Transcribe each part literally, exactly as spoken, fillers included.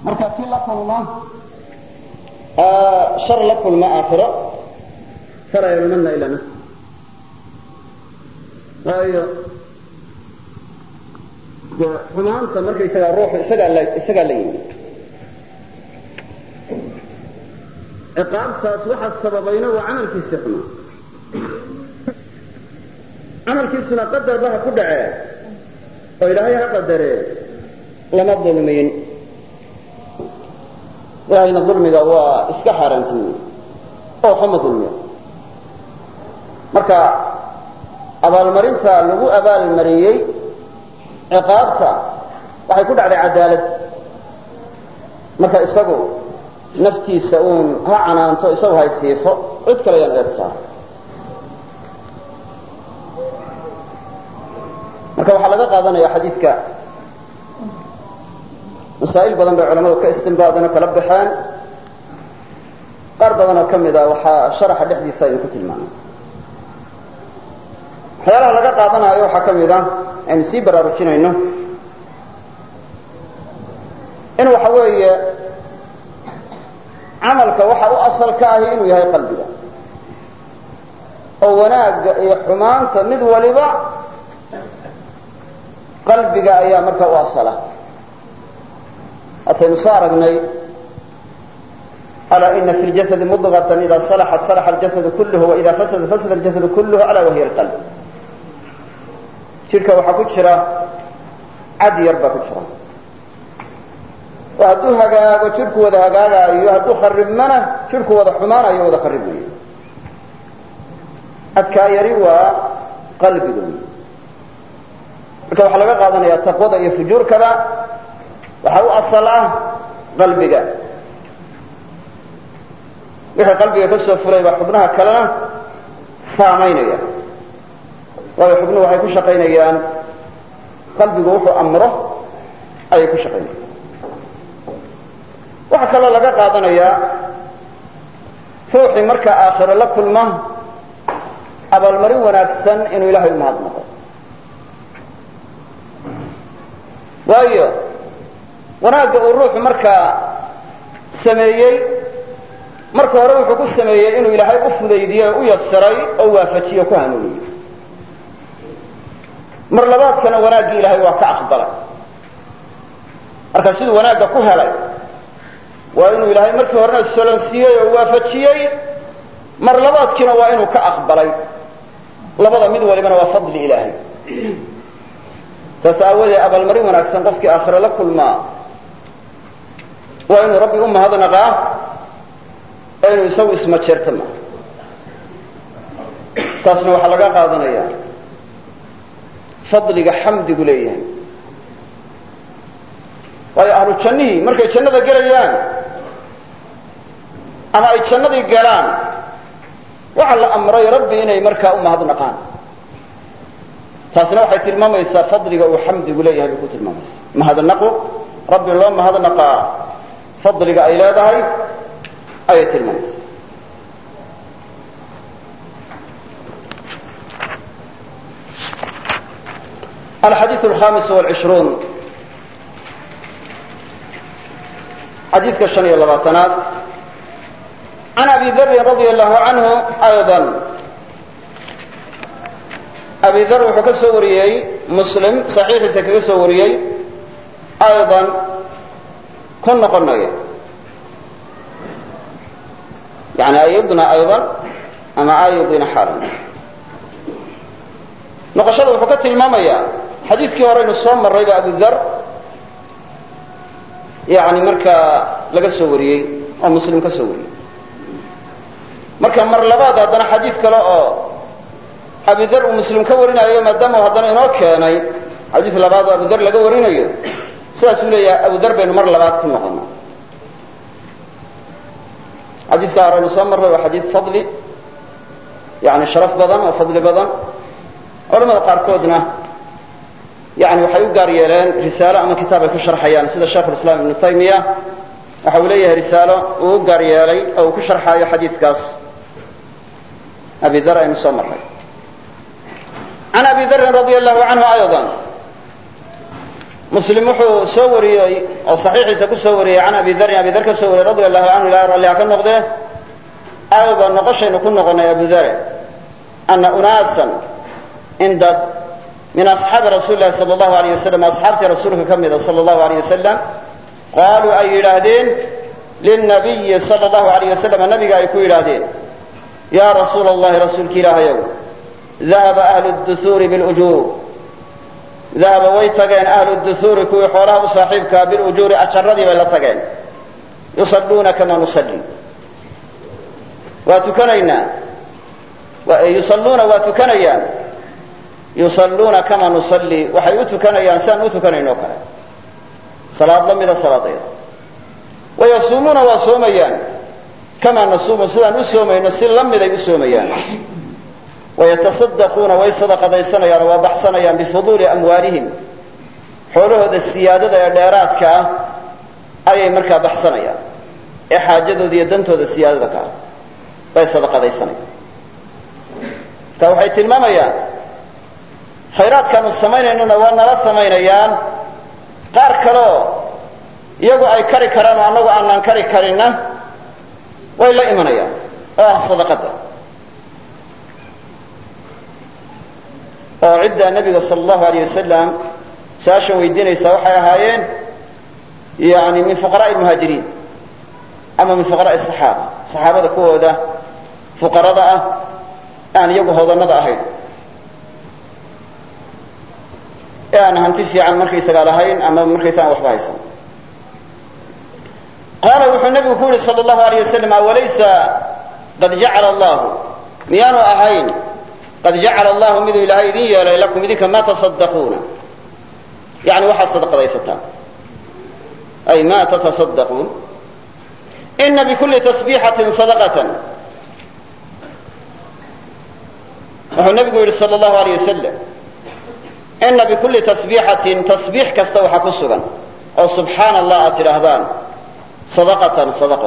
marka kii la kulma shar la kulma aakhiro fara yulmanna ila nafsi waayo xumaanta markaysaga ruuxu isagaa la isagaa la yimid ciqaabtaas waxaa sababayna waa camalkiisii xumaa camalkiisuna qadar baha ku dhacee oo ilaahay ha qadaree lama dulmiyin ilaahayna dulmiga waa iska xaaraantimiyey oo xuma dulmiya marka abaalmarinta lagu abaalmariyey ciqaabta waxay ku dhacday cadaalad marka isagu naftiisa uun ha canaanto isagu hay siifo cid kale yaan eed saara marka waxaa laga qaadanaya xadiidka masaa'il badan bay culamadu ka istinbaadeen oo kala baxeen qaar badan oo ka mid a waxaa sharaxa dhexdiisa aynu ku tilmaamay waxyaalaha laga qaadanayo waxaa ka mid a aynu sii baraarujinayno in waxa weeye camalka waxa u asal ka ahi inuu yahay qalbiga oo wanaagga iyo xumaanta mid waliba qalbiga ayaa marka u asala ataynu soo aragnay alaa ina fi ljasadi mudgatan ida salaxat salaxa aljasadu kulluhu waida fasada fasada aljasadu kulluhu alaa wahiya alqalb jidhka waxaa ku jira cad yar baa ku jira oo hadduu hagaago jidhku wada hagaagaayo hadduu kharibmana jidhku wada xumaanayo wada kharibmayo adkaa yari waa qalbiga marka waxaa laga qaadanaya taqwada iyo fujuurkaba waxaa u asal ah qalbiga wixii qalbiga ka soo fulay baa xubnaha kalena saamaynaya waayo xubnuhu waxay ku shaqaynayaan qalbigu wuxuu amro ayay ku shaqaynayaan waxaa kaloo laga qaadanayaa ruuxii marka aakhiro la kulma abaalmarin wanaagsan inuu ilaahay u mahadnaqo waayo wanaagga uu ruuxu markaa sameeyey marka hore wuxuu ku sameeyey inuu ilaahay u fudaydiyey oo u yasiray oo waafajiyo ku hanuuniyey mar labaadkana wanaaggii ilaahay waa ka aqbalay marka siduu wanaagga ku helay waa inuu ilaahay markii horena solansiiyey oo waafajiyey mar labaadkiina waa inuu ka aqbalay labada mid walibana waa fadli ilaahay saas aawadeed abaalmarin wanaagsan qofkii aakhiro la kulmaa waa inuu rabbi u mahadnaqaa ee inuu isagu ismajeerta maaha taasna waxaa laga qaadanaya fadliga xamdigu leeyahay waayo ahlu jannihii markay jannada gelayaan ama ay jannadii galaan waxaa la amray rabbi inay markaa u mahadnaqaan taasna waxay tilmaamaysaa fadliga uu xamdigu leeyahay bay ku tilmaamaysaa mahadnaqu rabbi loo mahadnaqaa fadliga ay leedahay ayay tilmaamaysaa الحديث الخامس والعشرون حديث كشنية اللباتنات عن أبي ذر رضي الله عنه أيضا أبي ذر وحكسوريي مسلم صحيح سكسوريي أيضا كنا قلنا يعني أيضنا أيضا أما أيضنا حالا نقشده وحكت المامية حديث كي ورين الصوم مرة أبو الذر يعني مركا لقى سوريي أو مسلم كسوري مركا مر لبعض هذا حديث كلا أبو ذر ومسلم كورينا أيام الدم وهذا إنه كان حديث لبعض أبو ذر لقى ورينا أيام سأسولي يا أبو ذر بين مر لبعض كنا قلنا حديث كي ورين الصوم مرة وحديث فضلي يعني شرف بدن وفضل بدن culamada qaarkoodna yani waxay u gaar yeeleen risaalo ama kitaab ay ku sharxayaan sida sheekhulislaam ibnu taymiya waxa uu leeyahay risaalo uu u gaar yeelay oo uu ku sharxaayo xadiiskaas abi dar aynu soo marray can abi darin radia allahu canhu ayضا muslim wuxuu soo wariyey oo saxiixiisa ku soo wariyey can abi darin abi dar ka soo wariyey radia allahu canhu ilaa ralliha ka noqdee aawba noqoshaynu ku noqonay abu dare ana unaasan in dad min asxaabi rasuuli lahi sala allahu alayh wasalam asxaabtii rasuulka ka mida sala allahu alayh wasalam qaaluu ay yidhaahdeen lilnabiyi sala allahu alayh wasalam nabiga ay ku yidhaahdeen yaa rasuula allahi rasuulki ilaahayow dahaba ahlu duhuuri bilujuur dahaba way tageen ahlu duhuuri kuwii xoolaha u saaxiibkaa bilujuuri ajaradii bay la tageen yusalluuna kama nusalli waa tukanaynaa yusalluuna waa tukanayaan yusalluuna kama nusalli waxay u tukanayaan siaan u tukanayno kale salaad la mida salaadayda wayasuumuuna waa soomayaan kamaa nasuumu sidaan u soomayno si la miday u soomayaan wayatasaddaquuna way sadaqadaysanayaan oo waa baxsanayaan bifuduuli amwaalihim xoolahooda siyaadada ee dheeraadka ah ayay markaa baxsanayaan ee xaajadooda iyo dantooda siyaadada ka ah bay sadaqadaysanayaan marka waxay tilmaamayaan khayraadkaanu samaynaynona waa nala samaynayaan qaar kaleoo iyagu ay kari karaan oo annagu aanaan kari karinna way la imanayaan oo ah sadaqada oo ciddaa nebiga sala allahu alayh wasalam su-aashan weydiinaysaa waxay ahaayeen yani min fuqaraai lmuhaajiriin ama min fuqaraai saxaaba saxaabada kuwooda fuqarada ah aan iyagu hodanada ahayn ee aan hanti fiican markaysagaa lahayn ama markaysa aan waxba haysan qaala wuxuu nebigu ku yihi sala allahu alayh wasalam awalaysa qad jacala allahu miyaanu ahayn qad jacala allahu miduu ilaahay idin yeelay lakum idinka ma tasaddaquuna yani waxaad sadaqadaysataan ay ma tatasaddaquun ina bikulli tasbiixatin sadaqatan wuxuu nebigu yidhi sala allahu alayh wasalam ina bikulli tasbiixatin tasbiix kasta waxaa ku sugan oo subxaana allah aad tidhaahdaan sadaqatan sadaqo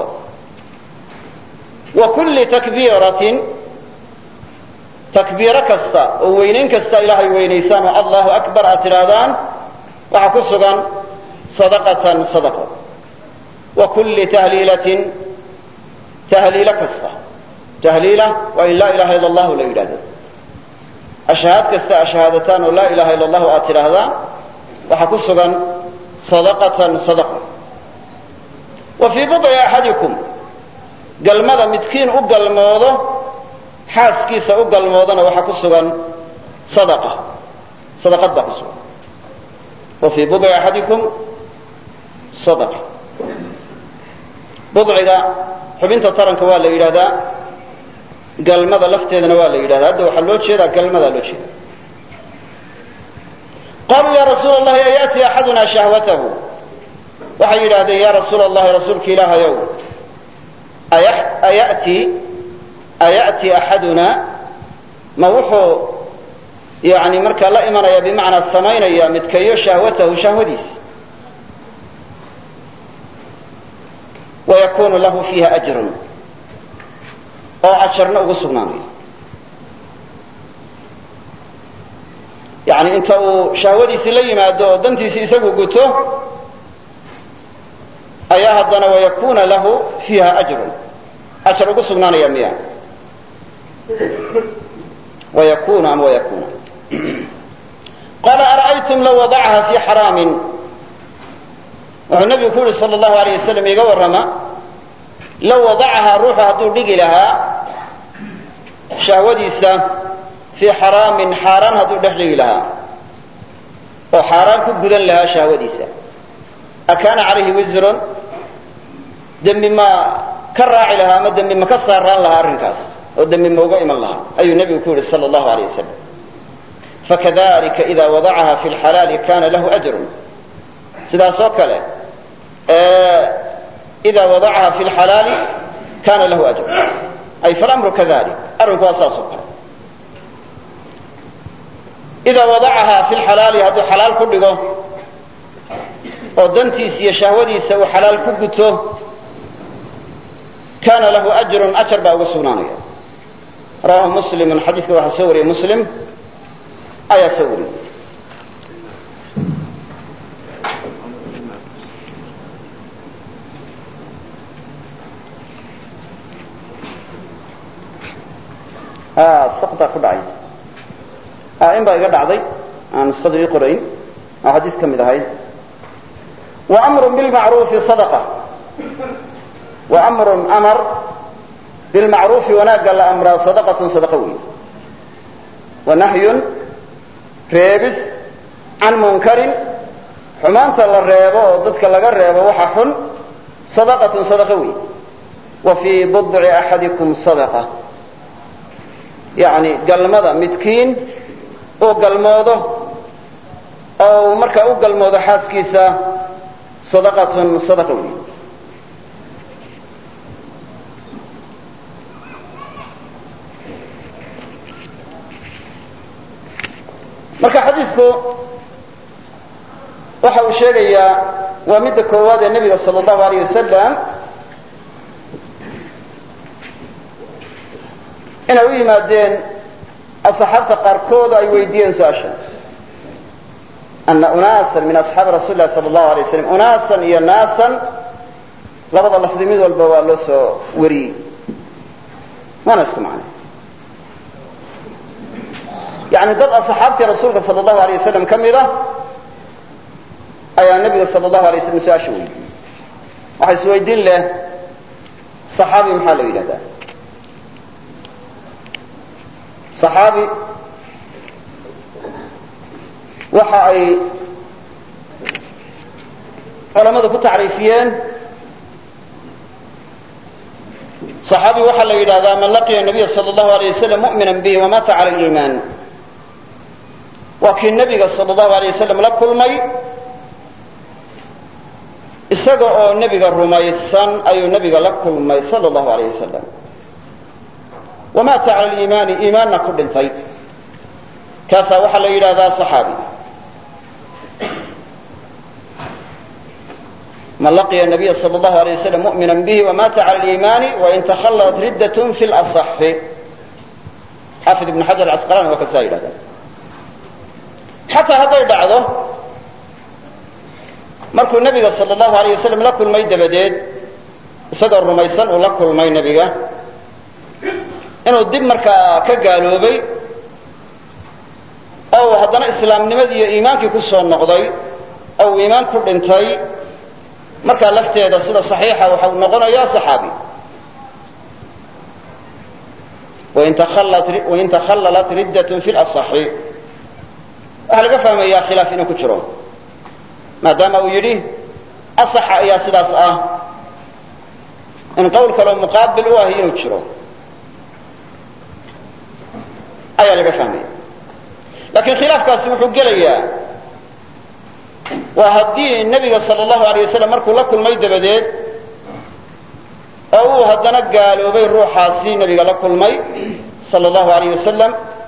wa kulli takbiiratin takbiiro kasta oo weynayn kasta ilaahay weynaysaan oo allahu akbar aad tidhaahdaan waxaa ku sugan sadaqatan sadaqo wa kulli tahliilatin tahliilo kasta tahliila waa in laa ilaha illa allahu la yidhahdo ashhaad kasta ashahaadataan oo laa ilaha illa allahu aad tidhaahdaan waxaa ku sugan sadaqatan sadaqo wa fii budci axadikum galmada midkiin u galmoodo xaaskiisa u galmoodana waxaa ku sugan sadaqa sadaqad baa ku sugan wa fii budci axadikum sadaqa budciga xubinta taranka waa la yidhahdaa galmada lafteedana waa la yidhahdaa hadda waxaa loo jeedaa galmadaa loo jeeda qaluu ya rasuula allahi ayaati axaduna shahwatahu waxay yidhaahdeen ya rasuula allahi rasuulka ilaahayow ayati aya'ti axaduna ma wuxuu yani markaa la imanaya bimacnaa samaynaya midkayo shahwatahu shahwadiis wayakunu lahu fiiha ajrun oo ajarna ugu sugnaanayo yani inta uu shahwadiisii la yimaado oo dantiisii isagu guto ayaa haddana wayakuna lahu fiiha ajrun ajar ugu sugnaanaya miya wayakunu ama wayakuna qaala ara'aytum law wadacaha fii xaraamin wuxuu nabigu ku yihi sala allahu alayh wasalam iga warrama law wadacahaa ruuxu hadduu dhigi lahaa shahwadiisa fii xaraamin xaaraan hadduu dhex dhigi lahaa oo xaaraan ku gudan lahaa shahwadiisa akaana calayhi wisrun dembi ma ka raaci lahaa ama dembi ma ka saaraan lahaa arrinkaas oo dembi ma uga iman lahaa ayuu nebigu ku yihi sala allahu alayh wasalam fakadalika ida wadacaha fi lxalaali kana lahu ajrun sidaas oo kale ida wadacaha fi lxalaali kana lahu ajr ay falamru kadalik arrinku waa saas oo kale idaa wadacaha fi lxalaali hadduu xalaal ku dhigo oo dantiisa iyo shahwadiisa uu xalaal ku guto kana lahu ajrun ajar baa ugu sugnaanaya rawahu muslimun xadiidka waxaa soo wariyey muslim ayaa soo wariyey اه سقطة كبعي اه إن بقى قدعضي عن الصدر يقرأين حديث كم إذا هاي وأمر بالمعروف صدقة وأمر أمر بالمعروف ونقل أمر صدقة صدقوي ونهي ريبس عن منكر حمانت الريبة وضدك لغا الريبة وححن صدقة صدقوي وفي بضع أحدكم صدقة يعني قلمضة متكين أو قلموضة أو مركا أو قلموضة حاسكيسة صدقة صدقوي marka xadiisku waxa uu sheegayaa waa mid koowaad ee nabiga sallallahu alayhi wasallam inay u yimaadeen asxaabta qaarkood ay weydiiyeen su'aasha anna unaasan min asxaab rasuulillah sallallahu alayhi wasallam unaasan iyo naasan labada lafdi mid walba waa loo soo wariyay mana isku macna يعني ضد أصحابتي رسولك صلى الله عليه وسلم كمذا أي النبي صلى الله عليه وسلم سأشوي وحيث ويدين له صحابي محاله إلى ذا صحابي وحا أي علماء كنت تعريفيين صحابي وحا إلى ذا من لقي النبي صلى الله عليه وسلم مؤمنا به ومات على الإيمان وكي النبي صلى الله عليه وسلم لكل مي استقعوا النبي الرميسان أي النبي لكل مي صلى الله عليه وسلم ومات على الإيمان إيماننا كل انتهي كاسا وحل إلى ذا صحابي من لقي النبي صلى الله عليه وسلم مؤمنا به ومات على الإيمان وإن تخلت ردة في الأصح حافظ ابن حجر العسقلاني وكسائر هذا حتى هذا يدعده مركو النبي صلى الله عليه وسلم لكل ما يدبدين صدر الرميسان ولكل ما ينبيه إنه الدب مركا كقالوا بي أو هذا إسلام نمذي إيمانك كسو النقضي أو إيمان كل انتهي marka lafteeda sida saxiixa waxa uu noqonayaa saxaabi وإن تخلت وإن تخللت ردة في الأصح هل فهم يا خلاف إنه كترون ما دام ويريه أصح يا سلاس آه إن قول كلام مقابل وهي كترون أي لك فهم لكن خلاف كاسم حجليا وهدي النبي صلى الله عليه وسلم مركو لكل ما يدبديد أو هدنا قالوا بين روح حاسين نبي لكل ما صلى الله عليه وسلم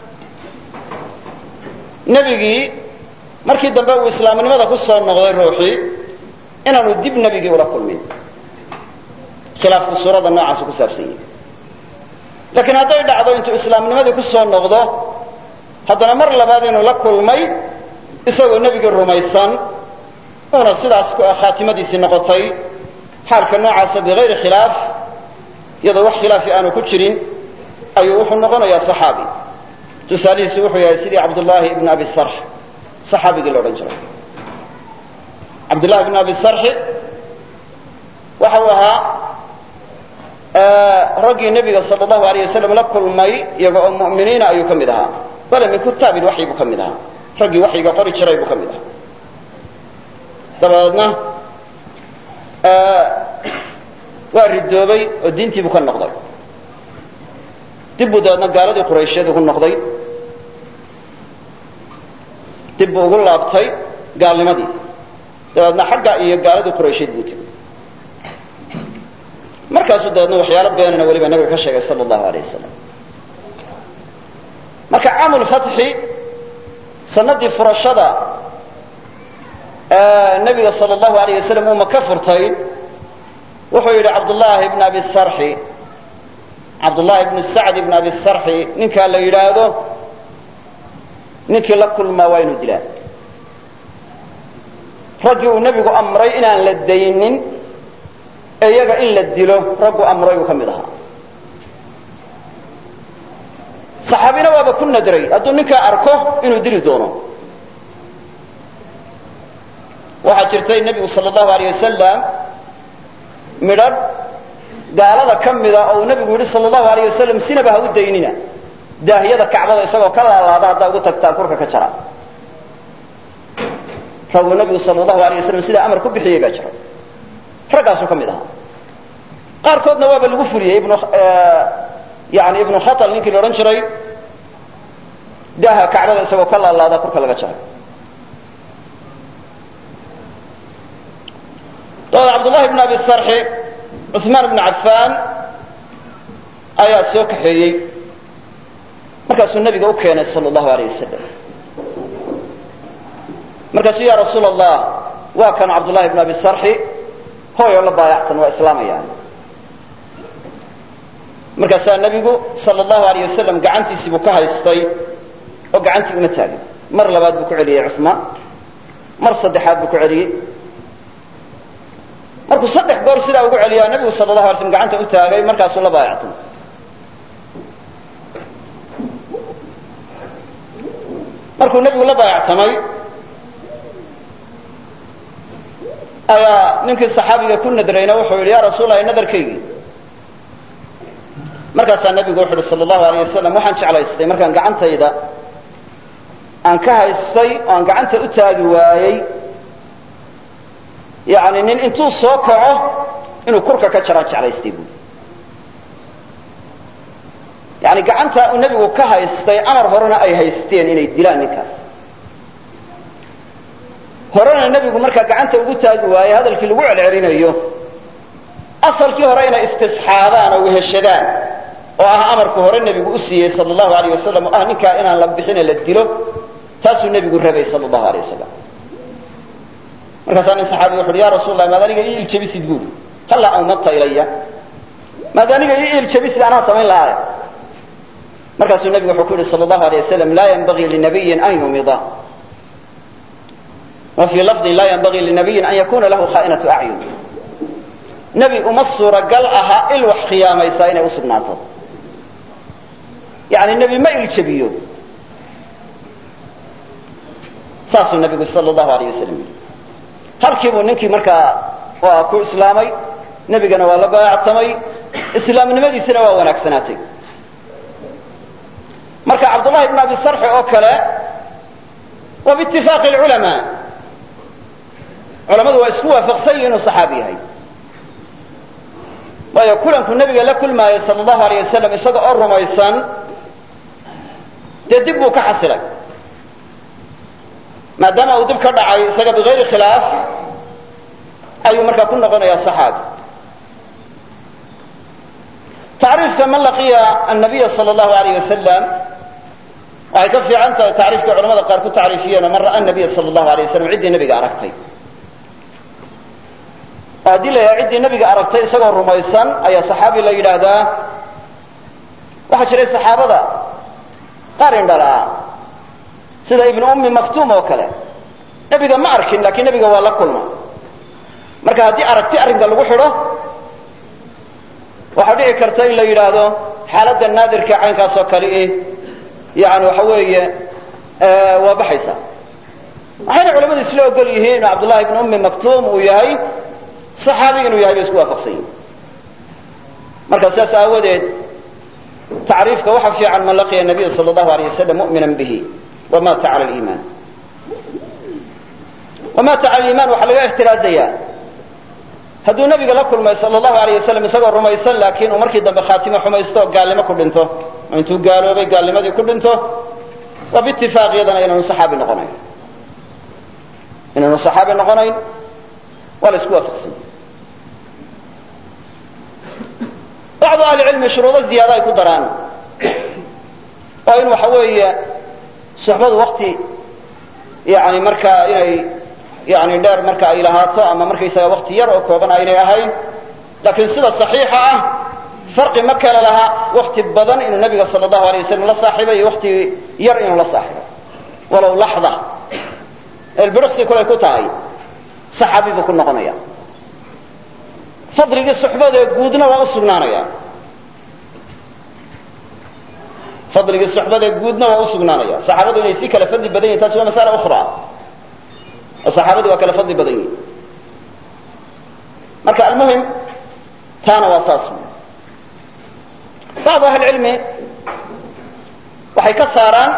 نبي مركي دبوا إسلام لماذا قصة النغير روحي إنه ندب نبي ولكل ما خلاف الصورة الناعس كسابسية لكن هذا يدعو أنتم إسلام لماذا قصة النغضة هذا مر لبادين لكل ما isagoo nabiga rumaysan oo sidaas ku khaatimadiisa noqotay xaalka noocaas bigeer khilaaf yada wax khilaaf aanu ku jirin ayuu wuxuu noqonayaa saxaabi tusaalihiisu wuxuu yahay sidii Abdullah ibn Abi Sarh saxaabiga loo dhanjiro Abdullah ibn Abi Sarh waxa uu ahaa ragii nabiga sallallahu alayhi wasallam la kulmay iyagoo mu'miniina ayuu kamid ahaa bal min kutaabil wahyi buu kamid ahaa ragii waxyiga qori jiray buu kamid ah dabadeedna waa ridoobay oo diintii buu ka noqday dib buu dabeedna gaaladii quraysheed ugu noqday dib buu ugu laabtay gaalnimadii dabeedna xagga iyo gaaladii quraysheed buu tegey markaasuu dabeedna waxyaalo beenana weliba nabiga ka sheegay sala allahu alayh wasalam marka caamul fatxi sanadii furashada nabiga sala allahu alayh wasalam uu maka furtay wuxuu yidhi cabdullaahi ibn abi sarxi cabdullaahi ibn sacd ibn abi sarxi ninkaa la yidhaahdo ninkii la kulmaa waa inuu dilaa raggii uu nebigu amray inaan la daynin ee iyaga in la dilo raggu amray uu ka mid ahaa saxaabina waaba ku nadray hadduu ninkaa arko inuu dili doono. waxaa jirtay nebigu sal allahu alayh wasalam midhadh gaalada ka mida oo uu nebigu yidhi sal allahu alayh wasalam sinaba ha u daynina daahiyada kacbada isagoo ka laalaada haddaa ugu tagtaan kurka ka jara. raguu nebigu sal allahu alayh wasalam sidaa amar ku bixiyey baa jira, raggaasuu ka mid ahaa. qaarkoodna waaba lagu fuliyey ibnu yani ibnu khatal ninkii la odhan jiray daaha kacbada isagoo ka laalaada kurka laga jaray. dabada cabdullahi bn abi sarxi cusmaan ibnu cafaan ayaa soo kaxeeyey, markaasuu nabiga u keenay sal allahu alayh wasalam. markaasuu ya rasuul allah waa kan cabdullahi bn abi sarxi hooyoo la baayactan waa islaamayaan. markaasaa nebigu sal allahu alayh wasalam gacantiisii buu ka haystay oo gacantii uma taagin. mar labaad buu ku celiyey cusmaan, mar saddexaad buu ku celiyey. markuu saddex goor sidaa ugu celiyaa nebigu sal allahu alay slam gacanta u taagay, markaasuu la baayactay. markuu nebigu la baayactamay ayaa ninkii saxaabiga ku nadrayna wuxuu yidhi ya rasuul allahi nadarkaygii. markaasaa nebigu wuxu uhi sal allahu alayh wasalam waxaan jeclaystay markaan gacantayda aan ka haystay oo aan gacanta u taagi waayey yani nin intuu soo kaco inuu kurka ka jaraan jeclaystay buui. yani gacantaa uu nebigu ka haystay amar horena ay haysteen inay dilaan ninkaas. horena nebigu markaa gacanta ugu taagi waaye hadalkii lagu celcelinayo asalkii hore inay istisxaabaan oo weheshadaan oo ah amarku hore nebigu u siiyey sal allahu alayh wasalam oo ah ninkaa inaan la bixine la dilo, taasuu nebigu rabay sal allahu alayh wasalam. markaasaa nin saxaabiga wuxu uhi ya rasuul allah maad aniga ii iljabisid buuri, hallaa awmadta ilaya, maad aniga ii iljabisid anaa samayn lahaaya. markaasuu nebigu wuxuu ku yidhi sal allahu alayh wasalam laa yanbagii linabiyin an yumida, wa fii lafdin laa yanbagii linabiyin an yakuna lahu khaa'inatu acyun. nebi uma suuragal aha il wax khiyaamaysaa inay u sugnaato. yani nebi ma iljabiyo. saasuu nebigu sal allahu alayh wasalam yidhi. halkii buu ninkii markaa waa ku islaamay, nebigana waa la baayactamay, islaamnimadiisina waa wanaagsanaatay. marka cabdullahi bn abi sarxi oo kale wa biitifaaqi lculamaa, culamadu waa isku waafaqsan yihin inuu saxaabi yahay. waayo kulanku nebiga la kulmaayay sal allahu alayh wasalam isaga oo rumaysan dee dib buu ka xasilay, maadaama uu dib ka dhacay isaga bigayri khilaaf ayuu markaa ku noqonayaa saxaabi. tacriifka man laqiya annabiya sal allahu alayh wasalam waxay ka fiican tahay tacriifkii culamada qaar ku tacriifiyeenoo man ra'a nabiya sal allahu alayh wasalam ciddii nebiga aragtay. oo haddii la yahay ciddii nebiga aragtay isagoo rumaysan ayaa saxaabi la yidhaahdaa. waxaa jiray saxaabada qaar indhalaa sida ibnu ummi maktuum oo kale, nebiga ma arkin laakiin nebiga waa la kulma. marka haddii aragti arrinka lagu xidho waxaa dhici karta in la yidhaahdo xaaladda naadirka caynkaas oo kale eh yani waxa weeye waa baxaysa. waxayna culamadu isla ogol yihiin oo cabdullahi ibnu ummi maktuum uu yahay saxaabi inuu yahay bay isku waafaqsan yihin. marka sidaas aawadeed tacriifka waxa fiican man laqiya nabiya sal allahu alayh wasalam mu'minan bihi wamata cala liimaan. wamata cala liimaan waxaa laga ixtiraazayaa hadduu nabiga la kulmay sal allahu alayh wasalam isagoo rumaysan laakiin uu markii dambe khaatimo xumaysto oo gaalnimo ku dhinto oo intuu gaaloobay gaalnimadii ku dhinto, waa biitifaaq iyadana inaanu saxaabi noqonayn. inaanu saxaabi noqonayn waa la isku waafaqsan. bacdu ahli cilmi shuruudo ziyaado ay ku daraan oo in waxa weeye suxbadu wakti yani markaa inay yani dheer marka ay lahaato ama markaysaga wakti yar oo kooban aynay ahayn. laakiin sida saxiixa ah farqi ma kala laha wakti badan inuu nabiga sal allahu alay wasalam la saaxiibay iyo wakti yar inuu la saaxiibay, walow laxda elbirqsi kulay ku tahay saxaabi buu ku noqonaya. fadligii suxbada ee guudna waa u sugnaanaya. fadligii suxbada guudna waa u sugnaanaya saxaabadu inay si kala fadli badan yihiin taasi waa mas'ala ukhra oo saxaabadu waa kala fadli badan yihiin marka almuhim taana waa saas bacd ahli cilmi waxay ka saaraan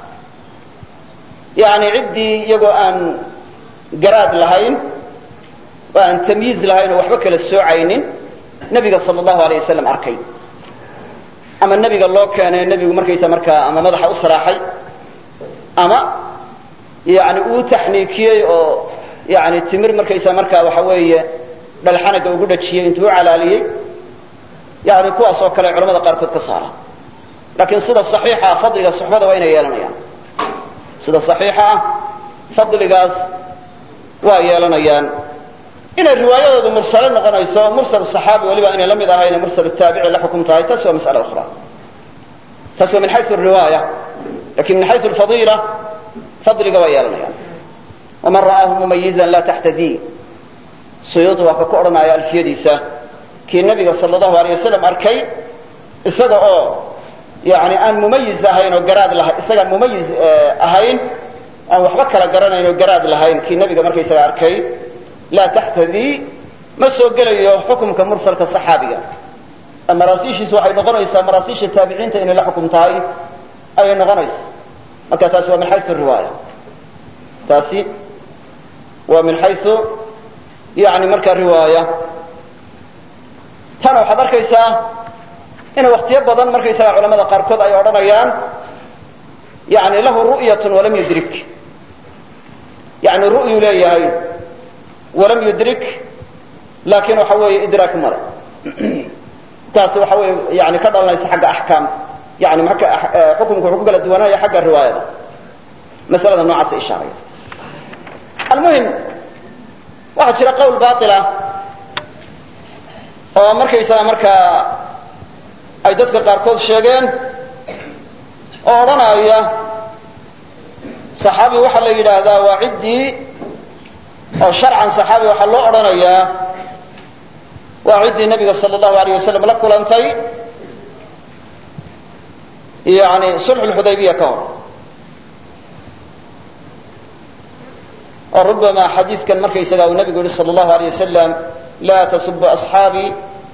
yani ciddii iyagoo aan garaad lahayn oo aan tamyiiz lahayn oo waxba kala soocaynin nebiga sala allahu alayh wasalam arkay ama nebiga loo keenay nebigu markaysa markaa ama madaxa u saraaxay ama yani uu taxniikiyey oo yani timir markaysa markaa waxa weeye dhalxanaga ugu dhajiyey intuu u calaaliyey yani kuwaas oo kale culamada qaarkood ka saara laakiin sida saxiixa ah fadliga suxbada waa inay yeelanayaan sida saxiixa ah fadligaas waa yeelanayaan inay riwaayadoodu mursale noqonayso mursal saxaabi waliba inay la mid ahayna mursal taabici la xukum tahay taas waa mas'ala ukhra taas waa min xaysu riwaaya lakin min xaysu alfadiila fadliga waa yeelanayaan waman ra'aahu mumayizan laa taxtadii suyuudi waa ka ku odhanaya alfiyadiisa kii nabiga sala allahu alayh wasalam arkay isaga oo yani aan mumayiz ahayn oo garaad lahayn isagaan mumayiz ahayn aan waxba kala garanayn oo garaad lahayn kii nabiga markaysaga arkay laa taxtadii ma soo gelayo xukumka mursalka saxaabiga maraasiishiisu waxay noqonaysaa maraasiisha taabiciinta inay la xukum tahay ayay noqonaysaa marka taasi waa min xaysu riwaaya taasi waa min xaysu yani marka riwaaya tana waxaad arkaysaa inay waktiyo badan markaysaga culamada qaarkood ay odhanayaan yani lahu ru'yatun walam yudrik yani ru'yu leeyahay walam yudrik laakin waxa weeye idraak male taasi waxa weeye yani ka dhalanaysa xagga axkaam yani marka xukunku wuxuu ku kala duwanaya xagga riwaayada masalada noocaasa ishaaraya almuhim waxaa jira qowl baila oo markaysaga markaa ay dadka qaarkood sheegeen oo odhanaya saxaabi waxaa la yidhaahdaa waa ciddii oo sharcan saxaabi waxaa loo odhanayaa waa ciddii nabiga sala allahu alayh wasalam la kulantay yani sulxu lxudaybiya ka hor oo rubama xadiidkan markaysaga uu nabigu yihi sala allahu alayh wasalam laa tasubu asxaabii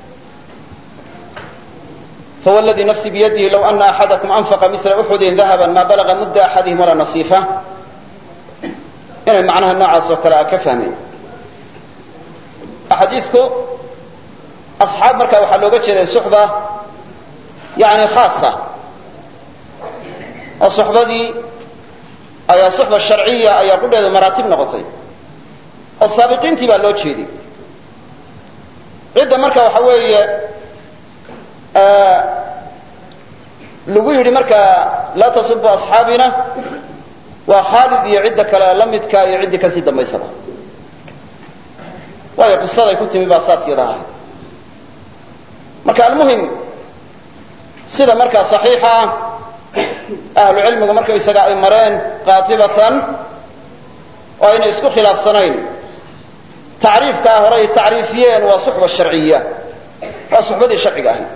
fahuwa aladi nafsi biyadihi low ana axadakum anfaqa mila uxudin dahaban ma balaga mudda axadihim walaa nasiifa inay macnaha noocaas oo kale a ka fahmeen axaadiisku asxaab marka waxaa looga jeeday suxba yani khaasa oo suxbadii ayaa suxba sharciya ayaa qudheedu maraatib noqotay oo saabiqiintii baa loo jeeday cidda marka waxa weeye lagu yidhi marka laa tasubu asxaabina waa khaalid iyo cidda kale la midka iyo ciddii kasii dambaysaba waayo qisaday ku timi baa saas yadahay marka almuhim sida markaa saxiixa ah ahlu cilmigu markaysaga ay mareen qaatibatan oo aynay isku khilaafsanayn tacriifkaa hore ay tacriifiyeen waa suxba sharciya waa suxbadii sharciga ahayd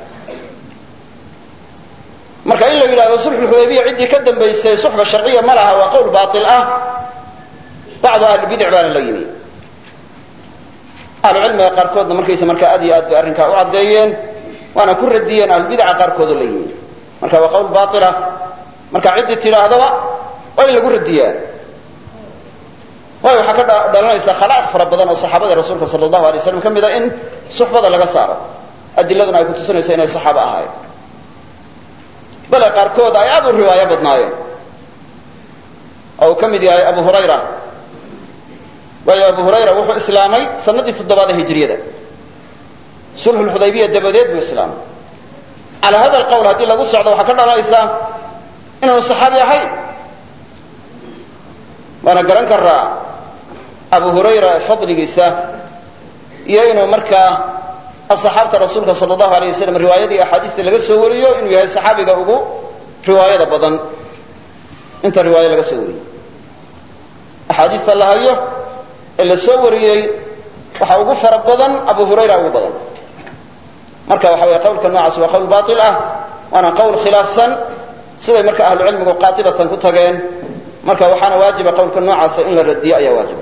marka in la yidhahdo sulxulxudaybiya ciddii ka dambaysay suxba sharciya ma laha waa qowl baail ah bacdu ahlibidic baana la yimi ahlu cilmiga qaarkoodna markaysa markaa aad iyo aad bay arrinkaa u caddeeyeen waana ku radiyeen ahlubidaca qaarkoodoo la yimi marka waa qowl bailah marka ciddii tidhaahdaba waa in lagu radiyaa waayo waxaa ka dhalanaysa khalaaq fara badan oo saxaabada rasuulka sala allahu alay slam ka mid a in suxbada laga saaro adiladuna ay kutusinayso inay saxaabo ahaayeen bale qaarkood ay aad u riwaayo badnaayeen oo uu ka mid yahay abu hurayra waayo abu hurayra wuxuu islaamay sanadii toddobaad ee hijriyada sulxulxudaybiya dabadeed buu islaamay calaa hada alqowl haddii lagu socdo waxaa ka dhalanaysa inaanu saxaabi ahayn waana garan karaa abu hurayra fadligiisa iyo inuu markaa asaxaabta rasuulka sala allahu alayh wasalam riwaayadii axaadiista laga soo wariyo inuu yahay saxaabiga ugu riwaayada badan inta riwaayo laga soo wariyey axaadiista la hayo ee la soo wariyey waxaa ugu fara badan abu hurayra ugu badan marka waxa weeye qawlka noocaas waa qawl baail ah waana qawl khilaafsan siday marka ahlu cilmigu qaatibatan ku tageen marka waxaana waajiba qowlka noocaasa in la radiyo ayaa waajiba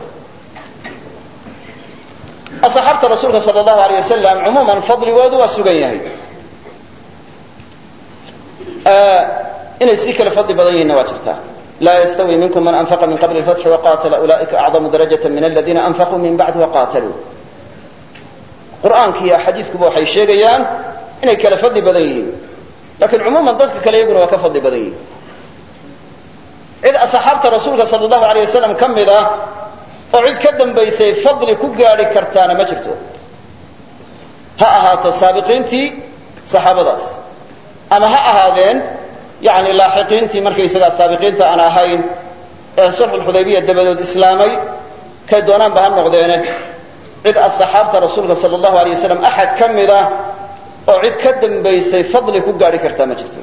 asxaabta rasuulka sala allahu alayh wasalam cumuuman fadligoodu waa sugan yahay inay si kale fadli badan yihiinna waa jirtaa laa yastawi minkum man anfaqa min qabli lfatxi waqaatala ulaa'ika acdamu darajata min aladiina anfaquu min bacdi waqaataluu qur'aanka iyo axaadiiskuba waxay sheegayaan inay kale fadli badan yihiin lakiin cumuuman dadka kale iyaguna waa ka fadli badan yihiin cid asxaabta rasuulka sala allahu alayh wasalam ka mid ah oo cid ka dambaysay fadli ku gaadhi kartaana ma jirto ha ahaato saabiqiintii saxaabadaas ama ha ahaadeen yani laaxiqiintii markaysagaa saabiqiinta aan ahayn ee sulxulxudaybiya dabadood islaamay kay doonaanba ha noqdeene cid asxaabta rasuulka sala allahu alayh wasalam axad ka mid ah oo cid ka dambaysay fadli ku gaadhi kartaa ma jirto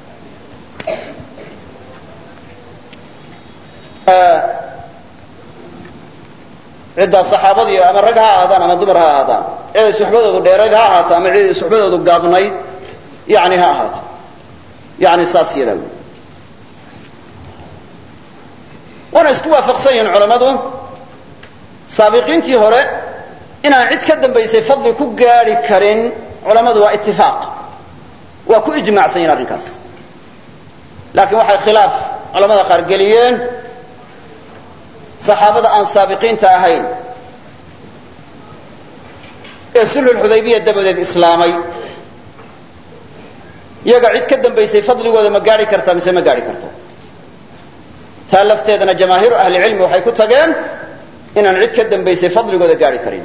ciddaa saxaabadii ama rag ha ahaadaan ama dumar ha ahaadaan ciday suxbadoodu dheerayd ha ahaato ama ciday suxbadoodu gaabnayd yani ha ahaato yani saas yadaa wy waana isku waafaqsan yihiin culammadu saabiqiintii hore inaan cid ka dambaysay fadli ku gaadhi karin culammadu waa itifaaq waa ku ijmaacsan yihin arrinkaas laakiin waxay khilaaf culamada qaar geliyeen saxaabada aan saabiqiinta ahayn ee sulxulxudaybiya dabadeed islaamay iyaga cid ka dambaysay fadligooda ma gaadhi kartaa mise ma gaadhi karto taa lafteedana jamaahiiru ahlicilmi waxay ku tageen inaan cid ka dambaysay fadligooda gaadhi karin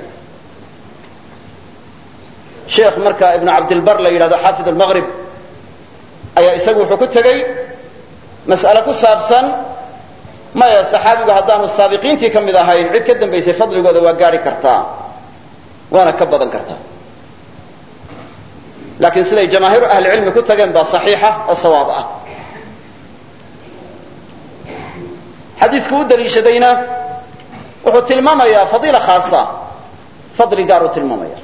sheekh marka ibnu cabdilbar la yidhahdo xaafid almaqrib ayaa isagu wuxuu ku tegey mas'ale ku saabsan maya saxaabigu haddaanu saabiqiintii ka mid ahayn cid ka dambaysay fadligooda waa gaadhi kartaa waana ka badan kartaa laakiin siday jamaahiiru ahlicilmi ku tageen baa saxiixa oo sawaab ah xadiidku u daliishadayna wuxuu tilmaamayaa fadiila khaasa fadli gaar uu tilmaamaya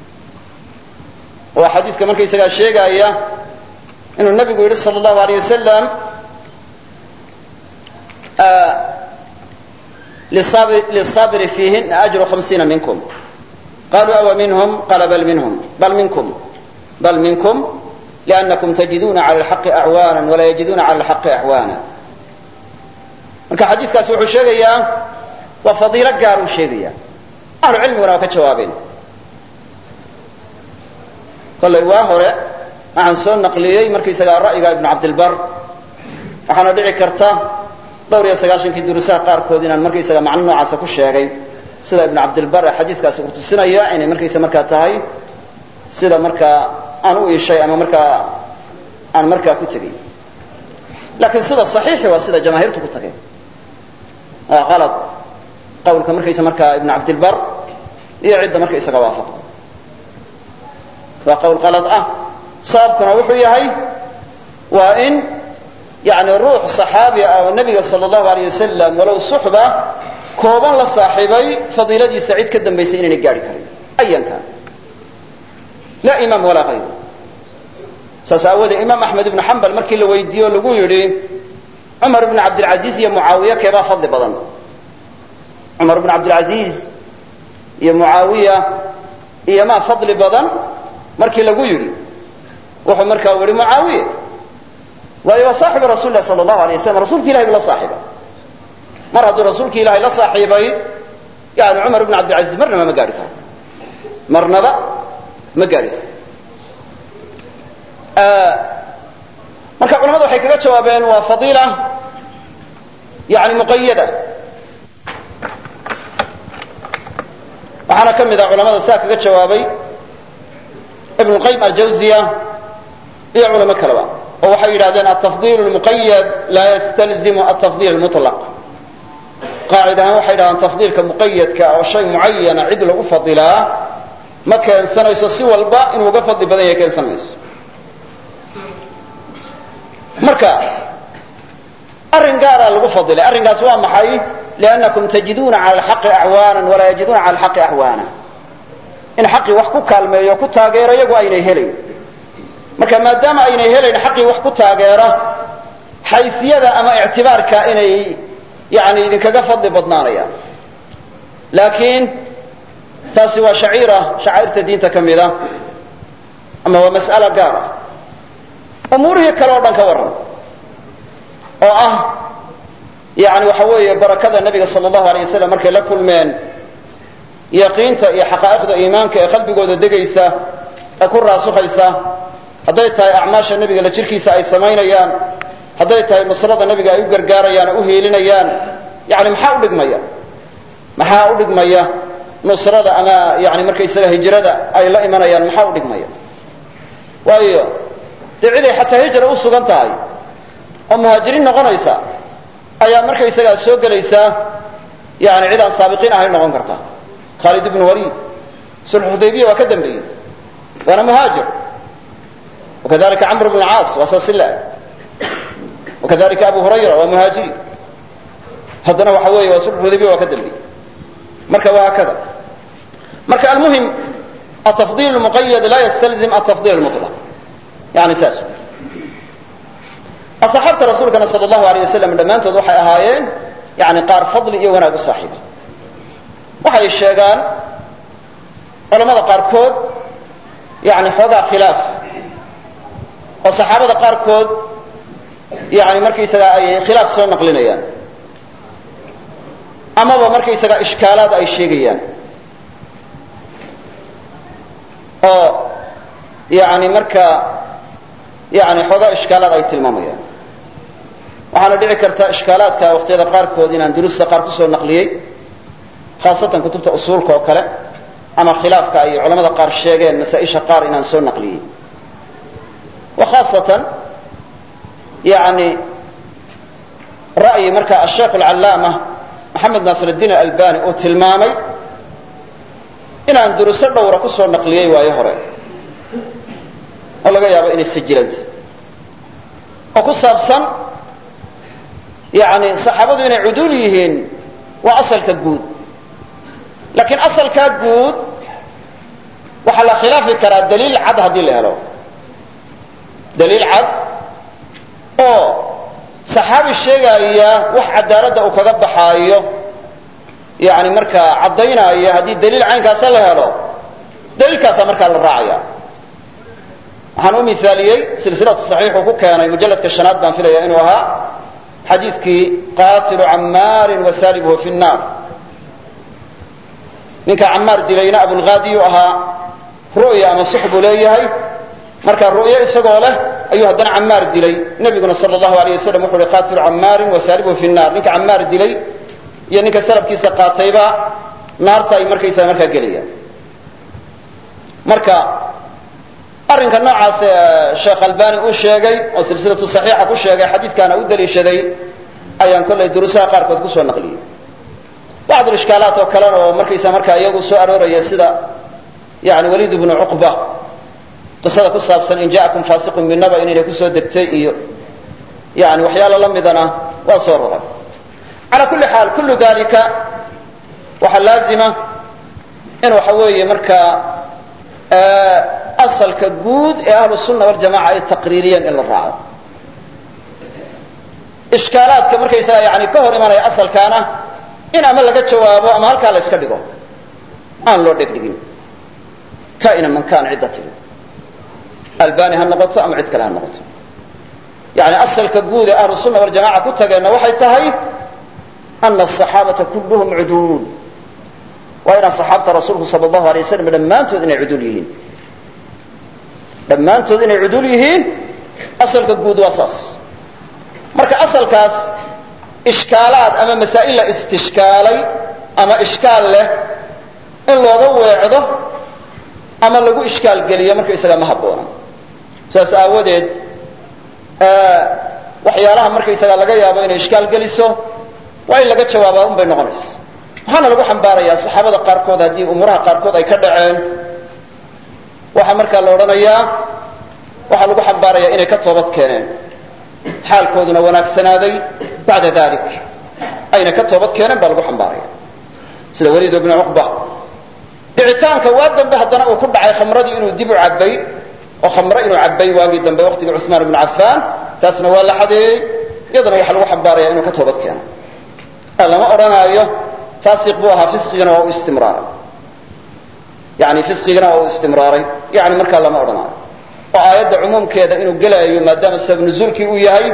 waa xadiidka markaysagaa sheegaaya inuu nabigu yidhi sala allahu alayh wasalam liلصabri fiihin ajru hamsiina minkum qaluu awa minhum qala bal minhum bal minkum bal minkum liannakum tajiduna cala alxaqi acwaana walaa yajiduna cala alxaqi acwaana marka xadiiskaasi wuxuu sheegayaa waa fadiilo gaar uu sheegaya ahlu cilmiguna waa ka jawaabeen kollay waa hore waxaan soo naqliyey markaysagaa ra'yiga ibnu cabdilbar waxaana dhici karta dhowr iyo sagaashankii duruusaha qaarkood inaan markaysaga macno noocaasa ku sheegay sida ibnu cabdilbar ee xadiiskaasi uu tusinaya inay markaysa markaa tahay sida markaa aan u iishay ama markaa aan markaa ku tegay laakiin sida saxiixi waa sida jamaahiirtu ku tageen waa qalad qawlka markaysa markaa ibnu cabdilbar iyo cidda markaysaga waafaqda waa qawl qalad ah sababkuna wuxuu yahay waa in yani ruux صaxaabi ah oo nabiga sal اlahu alيyه wasalam walow suxba kooban la saaxiibay fadiiladiisa cid ka dambaysay inaynay gaadhi karin ayan kaan laa imaam walaa hayr saas aawoodee imaam axmed ibnu xambal markii la weydiiye o lagu yidhi cumar ibn cabdilcaziiz iyo mucaawiya keebaa fadli badan cumar ibn cabdilcaziiz iyo mucaawiya iyo maa fadli badan markii lagu yidhi wuxuu markaa yihi mucaawiya waayo waa saaxibu rasuuli lah sal allahu alay waslam rasuulki ilahay bu la saaxiibay mar hadduu rasuulki ilahay la saaxiibay yani cumar ibn cabdilcaziiz marnaba ma gaadhi karo marnaba ma gaadhi karo marka culamadu waxay kaga jawaabeen waa fadiila yani muqayada waxaana ka mid ah culamada saa kaga jawaabay ibn qayim aljawziya iyo culamo kaleba oo waxay yidhahdeen altafdiil lmuqayad laa yastalzimu altafdiil lmutlaq qaacid ahaan waxay yidhahdeen tafdiilka muqayadka oo shay mucayana cid lagu fadilaa ma keensanayso si walba inuu uga fadli badan yahay keensan mayso marka arrin gaaraa lagu fadilay arrinkaas waa maxay liannakum tajiduna cala alxaqi acwaanan walaa yajiduna cala alxaqi axwaana in xaqii wax ku kaalmeeyo ku taageero iyagu aynay helayn marka maadaama aynay helayn xaqii wax ku taageera xayfiyada ama ictibaarka inay yani idinkaga fadli badnaanayaan laakiin taasi waa shaciira shacairta diinta ka mida ama waa mas'ala gaar ah umuurihii kale oo dhan ka warran oo ah yani waxa weeye barakada nabiga sala allahu alayh wasalam markay la kulmeen yaqiinta iyo xaqaa'iqda iimaanka ee qalbigooda degaysa ee ku raasukhaysa hadday tahay acmaasha nebiga la jirkiisa ay samaynayaan hadday tahay nusrada nebiga ay u gargaarayaan oo u hiilinayaan yani maxaa u dhigmaya maxaa u dhigmaya nusrada ama yani markaysaga hijrada ay la imanayaan maxaa u dhigmaya waayo dee ciday xataa hijra u sugan tahay oo muhaajiriin noqonaysa ayaa markaysagaa soo gelaysaa yani cid aan saabiqiin ahayn noqon karta khaalid ibnu waliid sulxu xudaybiya waa ka dambeeyey waana muhaajir wakadalika camr bn caas waa saasila wakadalika abu hurayra waa muhaajiri haddana waxa weeye waa sulxu xudaybiya waa ka dambeeyey marka waa hakada marka almuhim atafdil lmuqayad laa ystalzim atafdil lmutlaq yani saas asxaabta rasuulkana sal allahu alayh wasalam dhammaantood waxay ahaayeen yani qaar fadli iyo wanaag u saaxiiba waxay sheegaan culamada qaarkood yani xoogaa khilaaf oo saxaabada qaarkood yani markaysaga ay khilaaf soo naqlinayaan amaba markaysaga ishkaalaad ay sheegayaan oo yani marka yani xoogaa ishkaalaad ay tilmaamayaan waxaana dhici karta ishkaalaadka waqtiyada qaarkood inaan duruusta qaar kusoo naqliyey khaasatan kutubta usuulka oo kale ama khilaafka ay culamada qaar sheegeen masaa-isha qaar inaan soo naqliyey wa khaasatan yani ra'yi marka asheekh alcallaama maxamed naasir iddiin alalbani uu tilmaamay inaan duruuso dhowra kusoo naqliyey waayo hore oo laga yaabo inay sajilanta oo ku saabsan yani saxaabadu inay cuduul yihiin waa asalka guud laakiin asalkaa guud waxaa la khilaafi karaa daliil cad haddii la helo daliil cad oo saxaabi sheegaya wax cadaaladda uu kaga baxaayo yani markaa caddaynaya haddii daliil caynkaasa la helo daliilkaasaa markaa la raacaya waxaan u miaaliyey silsilatu saxiixuu ku keenay mujalladka shanaad baan filaya inuu ahaa xadiidkii qaatilu camaarin wasaalibuhu fi nnaar ninka camaar dilayna abulhaadiyu ahaa ru'ya ama sux buu leeyahay marka ru'yo isagoo leh ayuu haddana camaar dilay nebiguna sala allahu alayh wasalam wuxu uhi qaatilu camaarin wasaalibuhu fi nnaar ninka camaar dilay iyo ninka salabkiisa qaatayba naarta ay markaysaa markaa gelayaan marka arrinka noocaas sheekh albani uu sheegay oo silsilatu saxiixa ku sheegay xadiidkaana u daliishaday ayaan kollay duruusaha qaarkood kusoo naqliyey bacd ishkaalaat oo kalena oo markaysa markaa iyagu soo arooraya sida yani waliid bnu cuqba qisada ku saabsan in ja'akum faasiqun binaba inayna kusoo degtay iyo yani waxyaalo la midana waa soo roray calaa kulli xaal kullu dalika waxaa laazima in waxa weeye markaa asalka guud ee ahlu sunna waljamaca ay taqriiriyeen in la raaco ishkaalaadka markaysaga yani ka hor imanaya asalkaana in ama laga jawaabo ama halkaa la iska dhigo aan loo dhegdhigin kaina man kaan cidda tiri albani ha noqoto ama cid kale ha noqoto yani asalka guud ee ahlu sunna waljamaca ku tageenna waxay tahay ana asaxaabata kulluhum cuduul waa inaan saxaabta rasuulku sala allahu alay wasalam dhammaantood inay cuduul yihiin dhammaantood inay cuduul yihiin asalka guud waa saas marka asalkaas ishkaalaad ama masaa'il la istishkaalay ama ishkaal leh in looga weecdo ama lagu ishkaal geliyo marka isaga ma habboona saas aawadeed waxyaalaha markaysaga laga yaabo inay ishkaal geliso waa in laga jawaabaa un bay noqonaysa waxaana lagu xambaarayaa saxaabada qaarkood haddii umuuraha qaarkood ay ka dhaceen waxaa markaa la odhanayaa waxaa lagu xambaarayaa inay ka toobad keeneen xaalkooduna wanaagsanaaday bacda dalik ayna ka toobad keeneen baa lagu xambaaraya sida waliid bnu cuqba dhicitaanka waa dambe haddana uu ku dhacay khamradii inuu dib u cabbay oo khamro inuu cabbay waagii dambe waqtigii cuثmaan bnu cafaan taasna waa la xadeeyey iyadana waxa lagu xambaaraya inuu ka toobad keeno lama odhanaayo faasiq buu ahaa fisqigana waa u istimraaray yani fisqigana waa u istimraaray yani markaa lama odhanaayo oo aayadda cumuumkeeda inuu gelayo maadaama sabab nuzuulkii uu yahay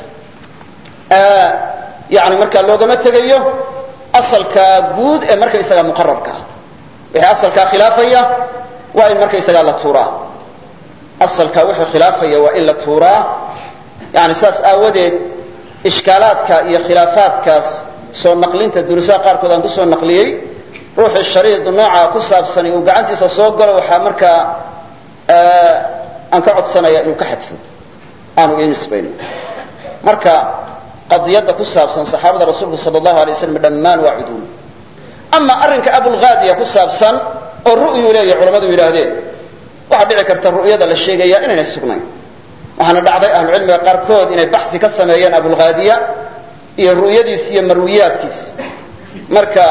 yani markaa loogama tegayo asalka guud ee markaysaga muqararka ah wixii asalkaa khilaafaya waa in markaysagaa la tuuraa asalkaa wixii khilaafaya waa in la tuuraa yani saas aawadeed ishkaalaadka iyo khilaafaadkaas soo naqlinta durusaha qaarkood aan kusoo naqliyey ruuxii shariidu nooca ku saabsani uu gacantiisa soo galo waxaa markaa aan ka codsanaya inuu ka xadfo aanu ii nisbayno marka qadiyadda ku saabsan saxaabada rasuulku sala allahu alay waslam dhammaan waa cuduul ama arrinka abulghaadiya ku saabsan oo ru'yuu leeyahay culammadu yidhaahdeen waxaa dhici karta ru'yada la sheegaya inaynay sugnayn waxaana dhacday ahlucilmiga qaarkood inay baxsi ka sameeyeen abulghaadiya iyo ru'yadiis iyo marwiyaadkiis marka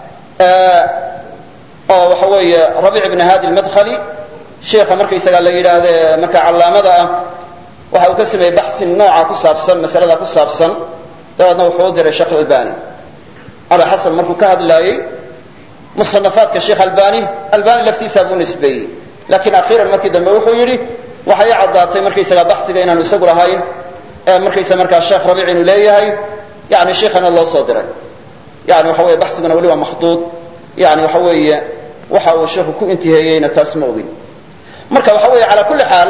oo waxa weeye rabiic ibn hadi almadkhali sheekha markaysagaa la yidhaahde marka callaamada ah waxa uu ka sameeyey baxsi nooca ku saabsan masalada ku saabsan dabeedna wuxuu u diray sheekh albani ala xasan markuu ka hadlaayey musanafaadka sheekh albani albani laftiisaa buu nisbeeyey laakiin akhiiran markii dambe wuxuu yidhi waxay i caddaatay markaysagaa baxsiga inaanu isagu lahayn ee markaysa markaa sheekh rabiic inuu leeyahay yani sheekhana loo soo diray yani waxa weye baxsiguna weli waa makhduud yani waxa weeye waxa uu sheekhu ku intiheeyeyna taas ma ogin marka waxa weeye calaa kulli xaal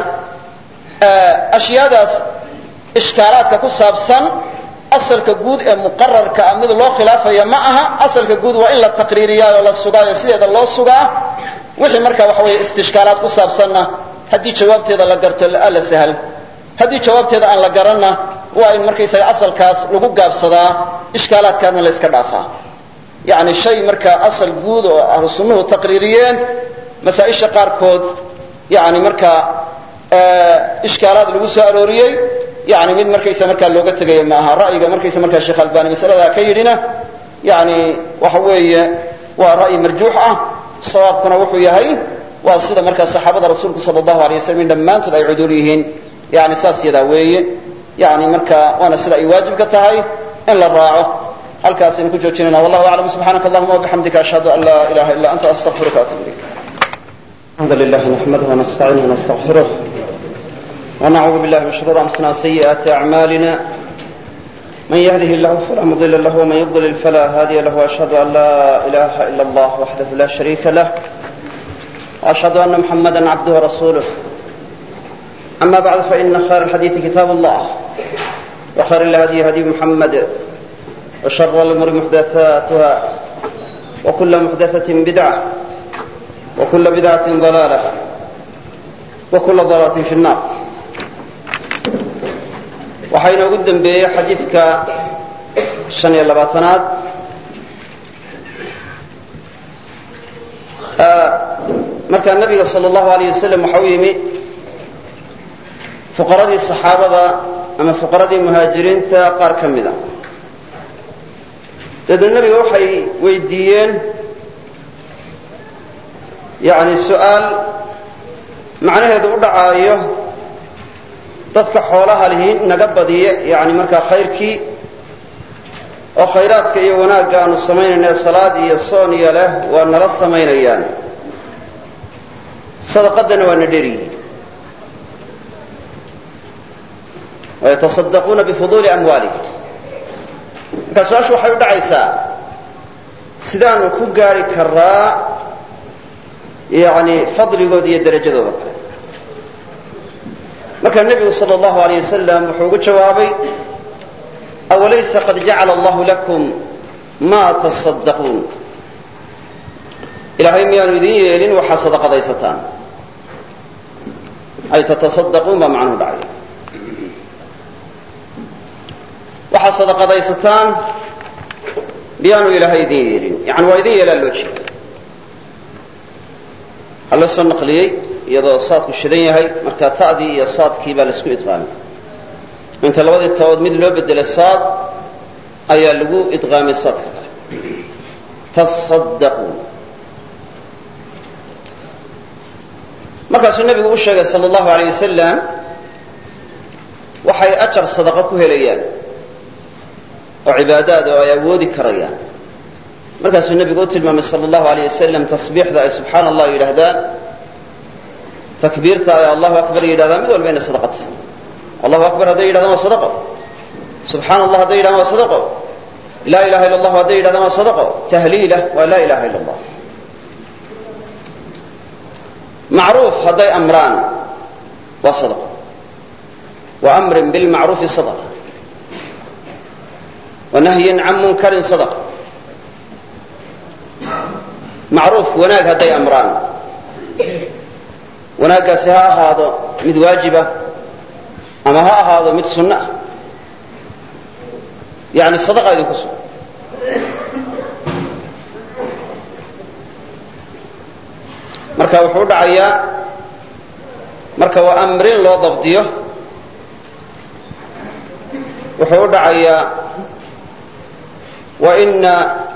ashyaadaas ishkaalaadka ku saabsan asalka guud ee muqararka ah mid loo khilaafaya ma aha asalka guud waa in la taqriiriyaa oo la sugaayo sideeda loo sugaa wixii marka waxa weeye istishkaalaad ku saabsanna haddii jawaabteeda la garto la sahal haddii jawaabteeda aan la garanna waa in markaysaga asalkaas lagu gaabsadaa ishkaalaadkaana la iska dhaafaa yani shay marka asal guud oo ahlu sunnuhu taqriiriyeen masaa-isha qaarkood yani marka ishkaalaad lagu soo arooriyey yani mid markaysa markaa looga tegayo ma aha ra'yiga markaysa markaa sheekh albani masaladaa ka yidhina yani waxa weeye waa ra'yi marjuux ah sawaabkuna wuxuu yahay waa sida markaa saxaabada rasuulku sala allahu alay wasalam in dhammaantood ay cuduul yihiin yani saas yadaa weeye yani marka waana sida ay waajibka tahay in la raaco halkaasaynu ku joojinayna wallahu aclam subxaanaka allahuma wabixamdika ashhadu an laa ilaha illa anta astaqfiruka waatubu ilayk الحمد لله نحمده ونستعينه ونستغفره ونعوذ بالله من شرور أنفسنا وسيئات أعمالنا من يهده الله فلا مضل له ومن يضلل فلا هادي له وأشهد أن لا إله إلا الله وحده لا شريك له وأشهد أن محمدا عبده ورسوله أما بعد فإن خير الحديث كتاب الله وخير الهدي هدي محمد وشر الأمور محدثاتها وكل محدثة بدعة وكل بدعة ضلالة وكل ضلالة في النار waxayna ugu dambeeyey xadiidka shan iyo labaatanaad markaa nabiga sala allahu alayh wasalam waxa u yimi fuqaradii saxaabada ama fuqaradii muhaajiriinta qaar ka mida dabeedna nabiga waxay weydiiyeen yani su-aal macnaheedu u dhacaayo dadka xoolaha lihi naga badiye yani markaa khayrkii oo khayraadka iyo wanaagga aanu samaynayna salaad iyo soon iyo leh waa nala samaynayaan sadaqadana waa na dheryihiin wayatasaddaquuna bifuduuli amwaalihim markaa su-aashu waxay u dhacaysaa sidaanu ku gaari karaa yani fadligooda iyo darajadooda kale markaa nebigu sala allahu alayh wasalam wuxuu ugu jawaabay awalaysa qad jacala allahu lakum ma tasaddaquun ilaahay miyaanu idin yeelin waxaa sadaqadaysataan ay tatasaddaquun baa macnuhu dhacay waxaa sadaqadaysataan miyaanu ilaahay idin yeelin yani waa idin yeelaa loo jeeda waxaa loo soo naqliyey iyadoo saadku shidan yahay markaa ta'dii iyo saadkii baa laisku idqaamay inta labadii tabood mid loo bedelay saad ayaa lagu idqaamay saadka kale tasaddaquun markaasuu nebigu u sheegay sala allahu alayh wasalam waxay ajar sadaqo ku helayaan oo cibaadaad oo ay awoodi karayaan markaasuu nebigu u tilmaamay sala allahu alayh wasalam tasbiixda ay subxaana allah yidhaahdaan takbiirta ay allahu akbar yidhahdaan mid walba inay sadaqo tahay allahu akbar hadday yidhahdaan waa sadaqo subxaana allah hadday yidhahdaan waa sadaqo laa ilaha illa allah hadday yidhahdaan waa sadaqo tahliila waa laa ilaha illa allah macruuf hadday amraan waa sadaqo wa amrin bilmacruufi sadaqa wa nahyin can munkarin sadaqa macruuf wanaag hadday amraan wanaaggaasi ha ahaado mid waajiba ama ha ahaado mid sunno ah yani sadaqa idinku sugan marka wuxuu u dhacayaa marka waa amrin loo dabdiyo wuxuu u dhacayaa waina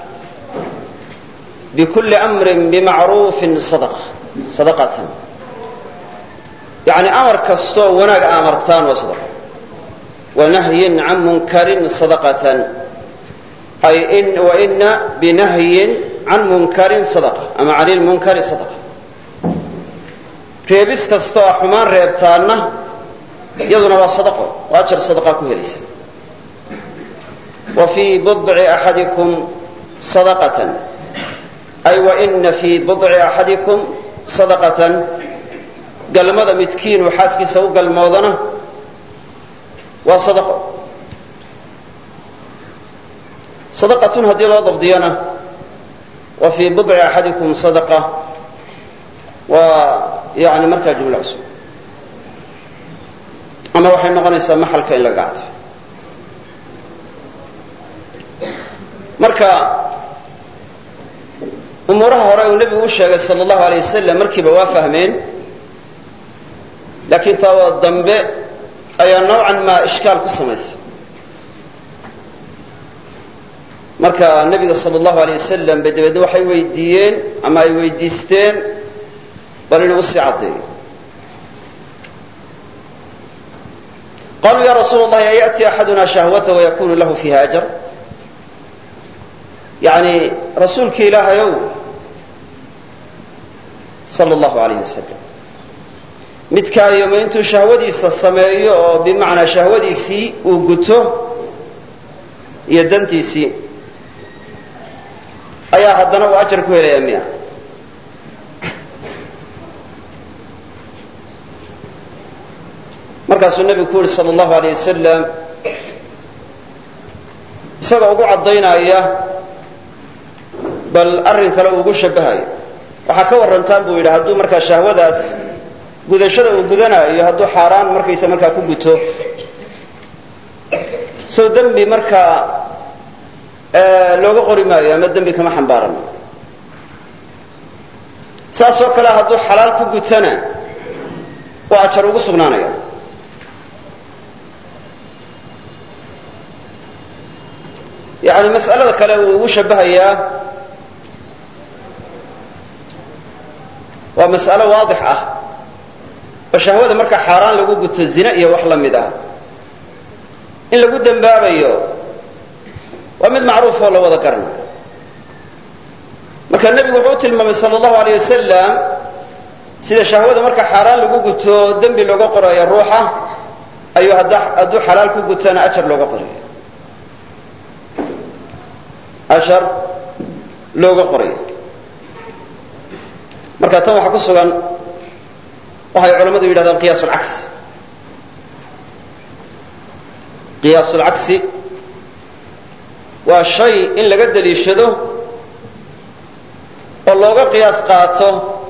bikuli amrin bimacruufin sadaqa sadaqatan yani amar kastoo wanaag amartaan waa sadaqa wanahyin can munkarin sadaqatan ay waina binahyin can munkarin sadaqa ama can ilmunkari sadaqa reebis kastoo a xumaan reebtaanna iyaduna waa sadaqo oo ajar sadaqaa ku helaysa wa fii budci axadikum sadaqatan ay waina fii budci axadikum sadaqatan galmada midkiinuu xaaskiisa u galmoodana waa sadaqo sadaqatun haddii loo dabdiyana wa fii budci axadikum sadaqa waa yani markaa jumla cusub ama waxay noqonaysaa maxalka in laga cadfo marka umuuraha hore uu nebigu u sheegay sala allahu alay wasalam markiiba waa fahmeen laakiin taa dambe ayaa nawcan maa ishkaal ku samaysay marka nebiga sala allahu alay wasalam bay dabeedna waxay weydiiyeen ama ay weydiisteen bal inuu usii caddeeyo qaluu ya rasuula allahi aya'ti axaduna shahwata wayakunu lahu fiiha ajar yani rasuulkii ilaahayow sala allahu alayh wasalam midkaayoma intuu shahwadiisa sameeyo oo bimacnaa shahwadiisii uu guto iyo dantiisii ayaa haddana uu ajar ku helaya miya markaasuu nebigu ku yidhi sala allahu alayh wasalam isagoo ugu caddaynaya bal arrin kale uu ugu shabahayo waxaa ka warrantaan buu yidhi hadduu markaa shahwadaas gudashada uu gudanaayo hadduu xaaraan markaysa markaa ku guto soo dembi markaa looga qori maayo ama dembi kama xambaarano saas oo kale hadduu xalaal ku gutana waa ajar ugu sugnaanaya yani mas'alada kale uu ugu shabahayaa waa mas'alo waadix ah oo shahwada marka xaaraan lagu guto zina iyo wax la mid ah in lagu dembaabayo waa mid macruuf oo la wada garanayo marka nebigu wuxuu u tilmaamay sala allahu alayh wasalam sida shahwada marka xaaraan lagu guto dembi looga qorayo ruuxa ayuu hadduu xalaal ku gutana ajar looga qorayo ashar looga qorayo marka tan waxaa ku sugan waxay culammadu yidhahdaan qiyaas ulcagsi qiyaas ulcagsi waa shay in laga daliishado oo looga qiyaas qaato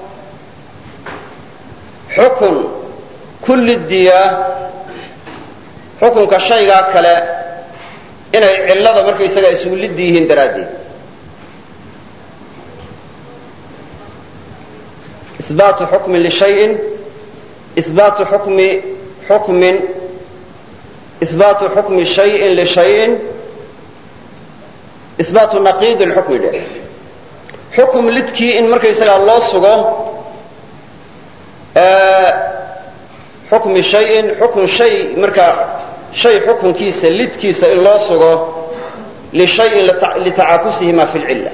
xukun kullidiyaa xukunka shaygaa kale inay cillada markaysaga isugu liddi yihiin daraaddeed isbaatu xukmin lishayin isbaatu xukmi xukmin isbaatu xukmi shayin lishayin isbaatu naqiid lxukmi dhe xukum lidkii in markaysagaa loo sugo xukmi shayin xukun shay markaa shay xukunkiisa lidkiisa in loo sugo lishayin litacaakusihima fi lcilla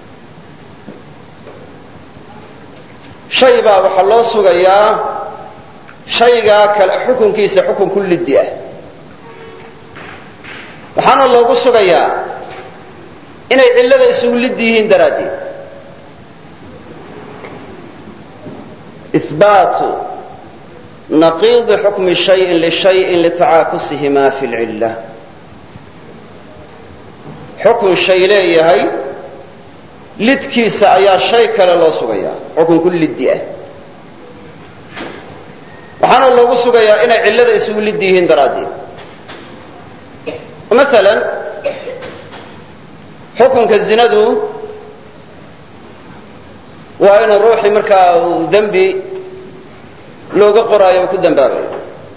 shay baa waxaa loo sugayaa shaygaa kale xukunkiisa xukun ku liddi ah waxaana loogu sugayaa inay cillada isugu liddi yihiin daraaddeed ihbaatu naqiidi xukmi shayin lishayin litacaakusihima fi lcilla xukun shay leeyahay lidkiisa ayaa shay kale loo sugayaa xukun ku liddi ah waxaana loogu sugayaa inay cillada isugu liddi yihiin daraaddeed maalan xukunka zinadu waa inuu ruuxii markaa uu dembi looga qoraayo uu ku dambaabayo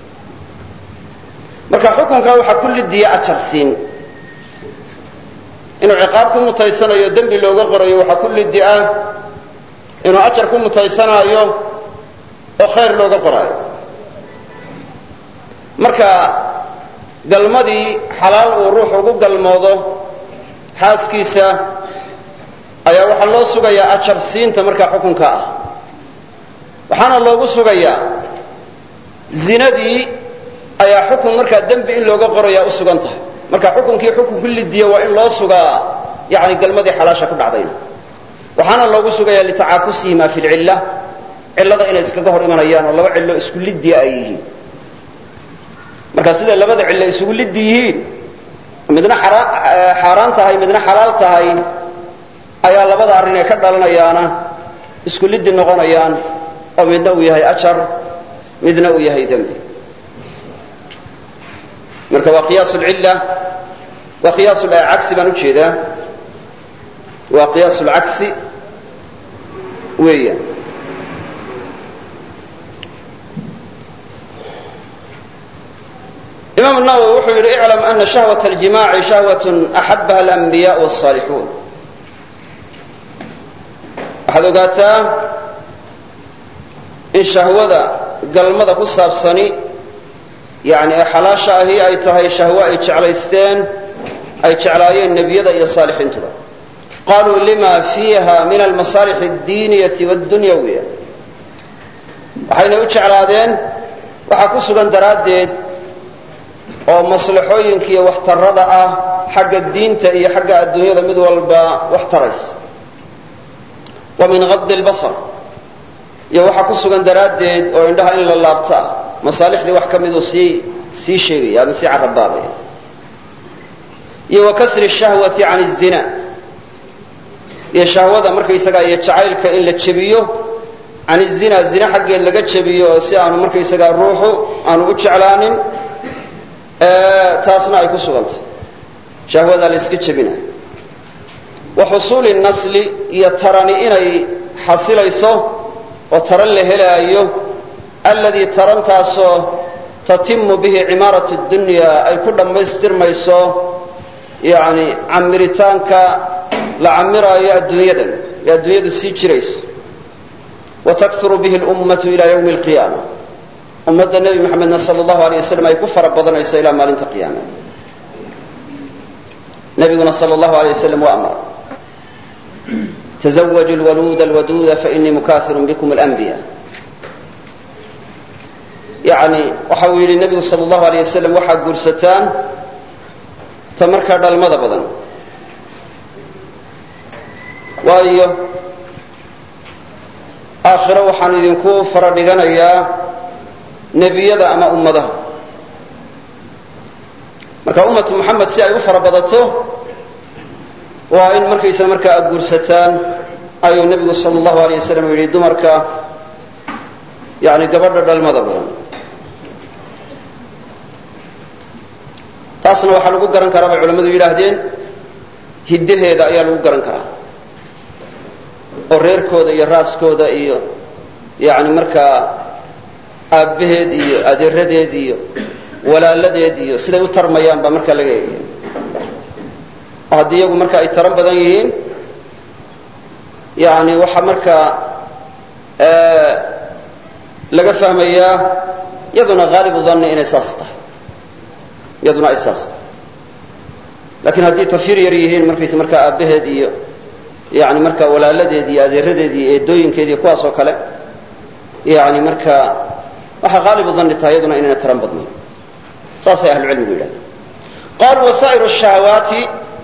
marka xukunkaa waxaa ku liddiya ajar siin inuu ciqaab ku mutaysanayo dembi looga qorayo waxaa ku liddi ah inuu ajar ku mutaysanaayo oo khayr looga qoraayo marka galmadii xalaal uu ruux ugu galmoodo xaaskiisa ayaa waxaa loo sugayaa ajar siinta markaa xukunka ah waxaana loogu sugayaa zinadii ayaa xukun markaa dembi in looga qorayaa u sugan tahay marka xukunkii xukun ku lidiya waa in loo sugaa yani galmadii xalaasha ku dhacdayna waxaana loogu sugayaa litacaakusihima fi lcilla cillada inay iskaga hor imanayaan oo laba cillo isku liddiya ay yihiin marka siday labada cillo isugu liddi yihiin midna xaaraan tahay midna xalaal tahay ayaa labada arrin ee ka dhalanayaana isku liddi noqonayaan oo midna uu yahay ajar midna uu yahay dembi marka waa qiyaas lcilla waa qiyaas cagsi baan ujeedaa waa qiyaas lcagsi weeyaan imam النawwi wuxuu yidhi اclam ana shahwaة اljimaaci shahwaة axabaha اlanbiyaء والصaalixuun waxaad ogaataa in shahwada galmada ku saabsani yani ee xalaasha ahi ay tahay shahwo ay jeclaysteen ay jeclaayeen nebiyada iyo saalixiintuba qaluu lima fiiha min almasaalix اdiiniyati wاddunyawiya waxayna u jeclaadeen waxaa ku sugan daraaddeed oo maslaxooyinka iyo waxtarada ah xagga diinta iyo xagga adduunyada mid walba wax taraysa wa min qadi اlbasar iyo waxaa ku sugan daraaddeed oo indhaha in la laabto ah masaalixdii wax ka miduu sii sii sheegaya ama sii carabaabaya iyo wa kasri الshahwati can الzina iyo shahwada markaysagaa iyo jacaylka in la jebiyo can الzina zina xaggeed laga jebiyo oo si aanu markaysagaa ruuxu aanu u jeclaanin taasna ay ku sugantay shahwada la iska jebinayo wa xusuuli nasli iyo tarani inay xasilayso oo taran la helaayo alladii tarantaasoo tatimu bihi cimaaratu اdunya ay ku dhammaystirmayso yani camiritaanka la camiraayo adduunyadan ee adduunyadu sii jirayso wa takuru bihi اlummatu ila ywmi اlqiyaama ummadda nebi maxamedna sal allahu alay wasalam ay ku fara badanayso ilaa maalinta qiyaama nebiguna sal allahu alay wasalam waa amara tazawaju lwaluuda alwaduuda fainii mukaahirun bikum alanbiya yani waxa uu yidhi nebigu sal allahu alay wasalam waxaad guursataan ta markaa dhalmada badan waayo aakhiro waxaan idinku fara dhiganayaa nebiyada ama ummadaha marka ummatu muxamed si ay u fara badato waa in markaysa markaa aad guursataan ayuu nebigu sal allahu alay wasalam yidhi dumarka yani gabadha dhalmada badan taasna waxaa lagu garan karaa bay culammadu yidhaahdeen hiddaheeda ayaa lagu garan karaa oo reerkooda iyo raaskooda iyo yani markaa aabbaheed iyo adeeradeed iyo walaaladeed iyo siday u tarmayaan baa markaa laga eegaya oo haddii iyagu marka ay taran badan yihiin yani waxaa markaa laga fahmayaa iyaduna haalibu danni inay saas tahay iyaduna ay saas tahay laakiin haddii tafyir yar yihiin markaysa markaa aabbaheed iyo yani markaa walaaladeed iyo adeeradeed iyo eedooyinkeed iyo kuwaas oo kale yani markaa waxaa qaalibu danni tahay iyaduna inayna taran badnayn saasay ahlucilmigu yidhahdeen qaluu wasaa'iru الشhahawaati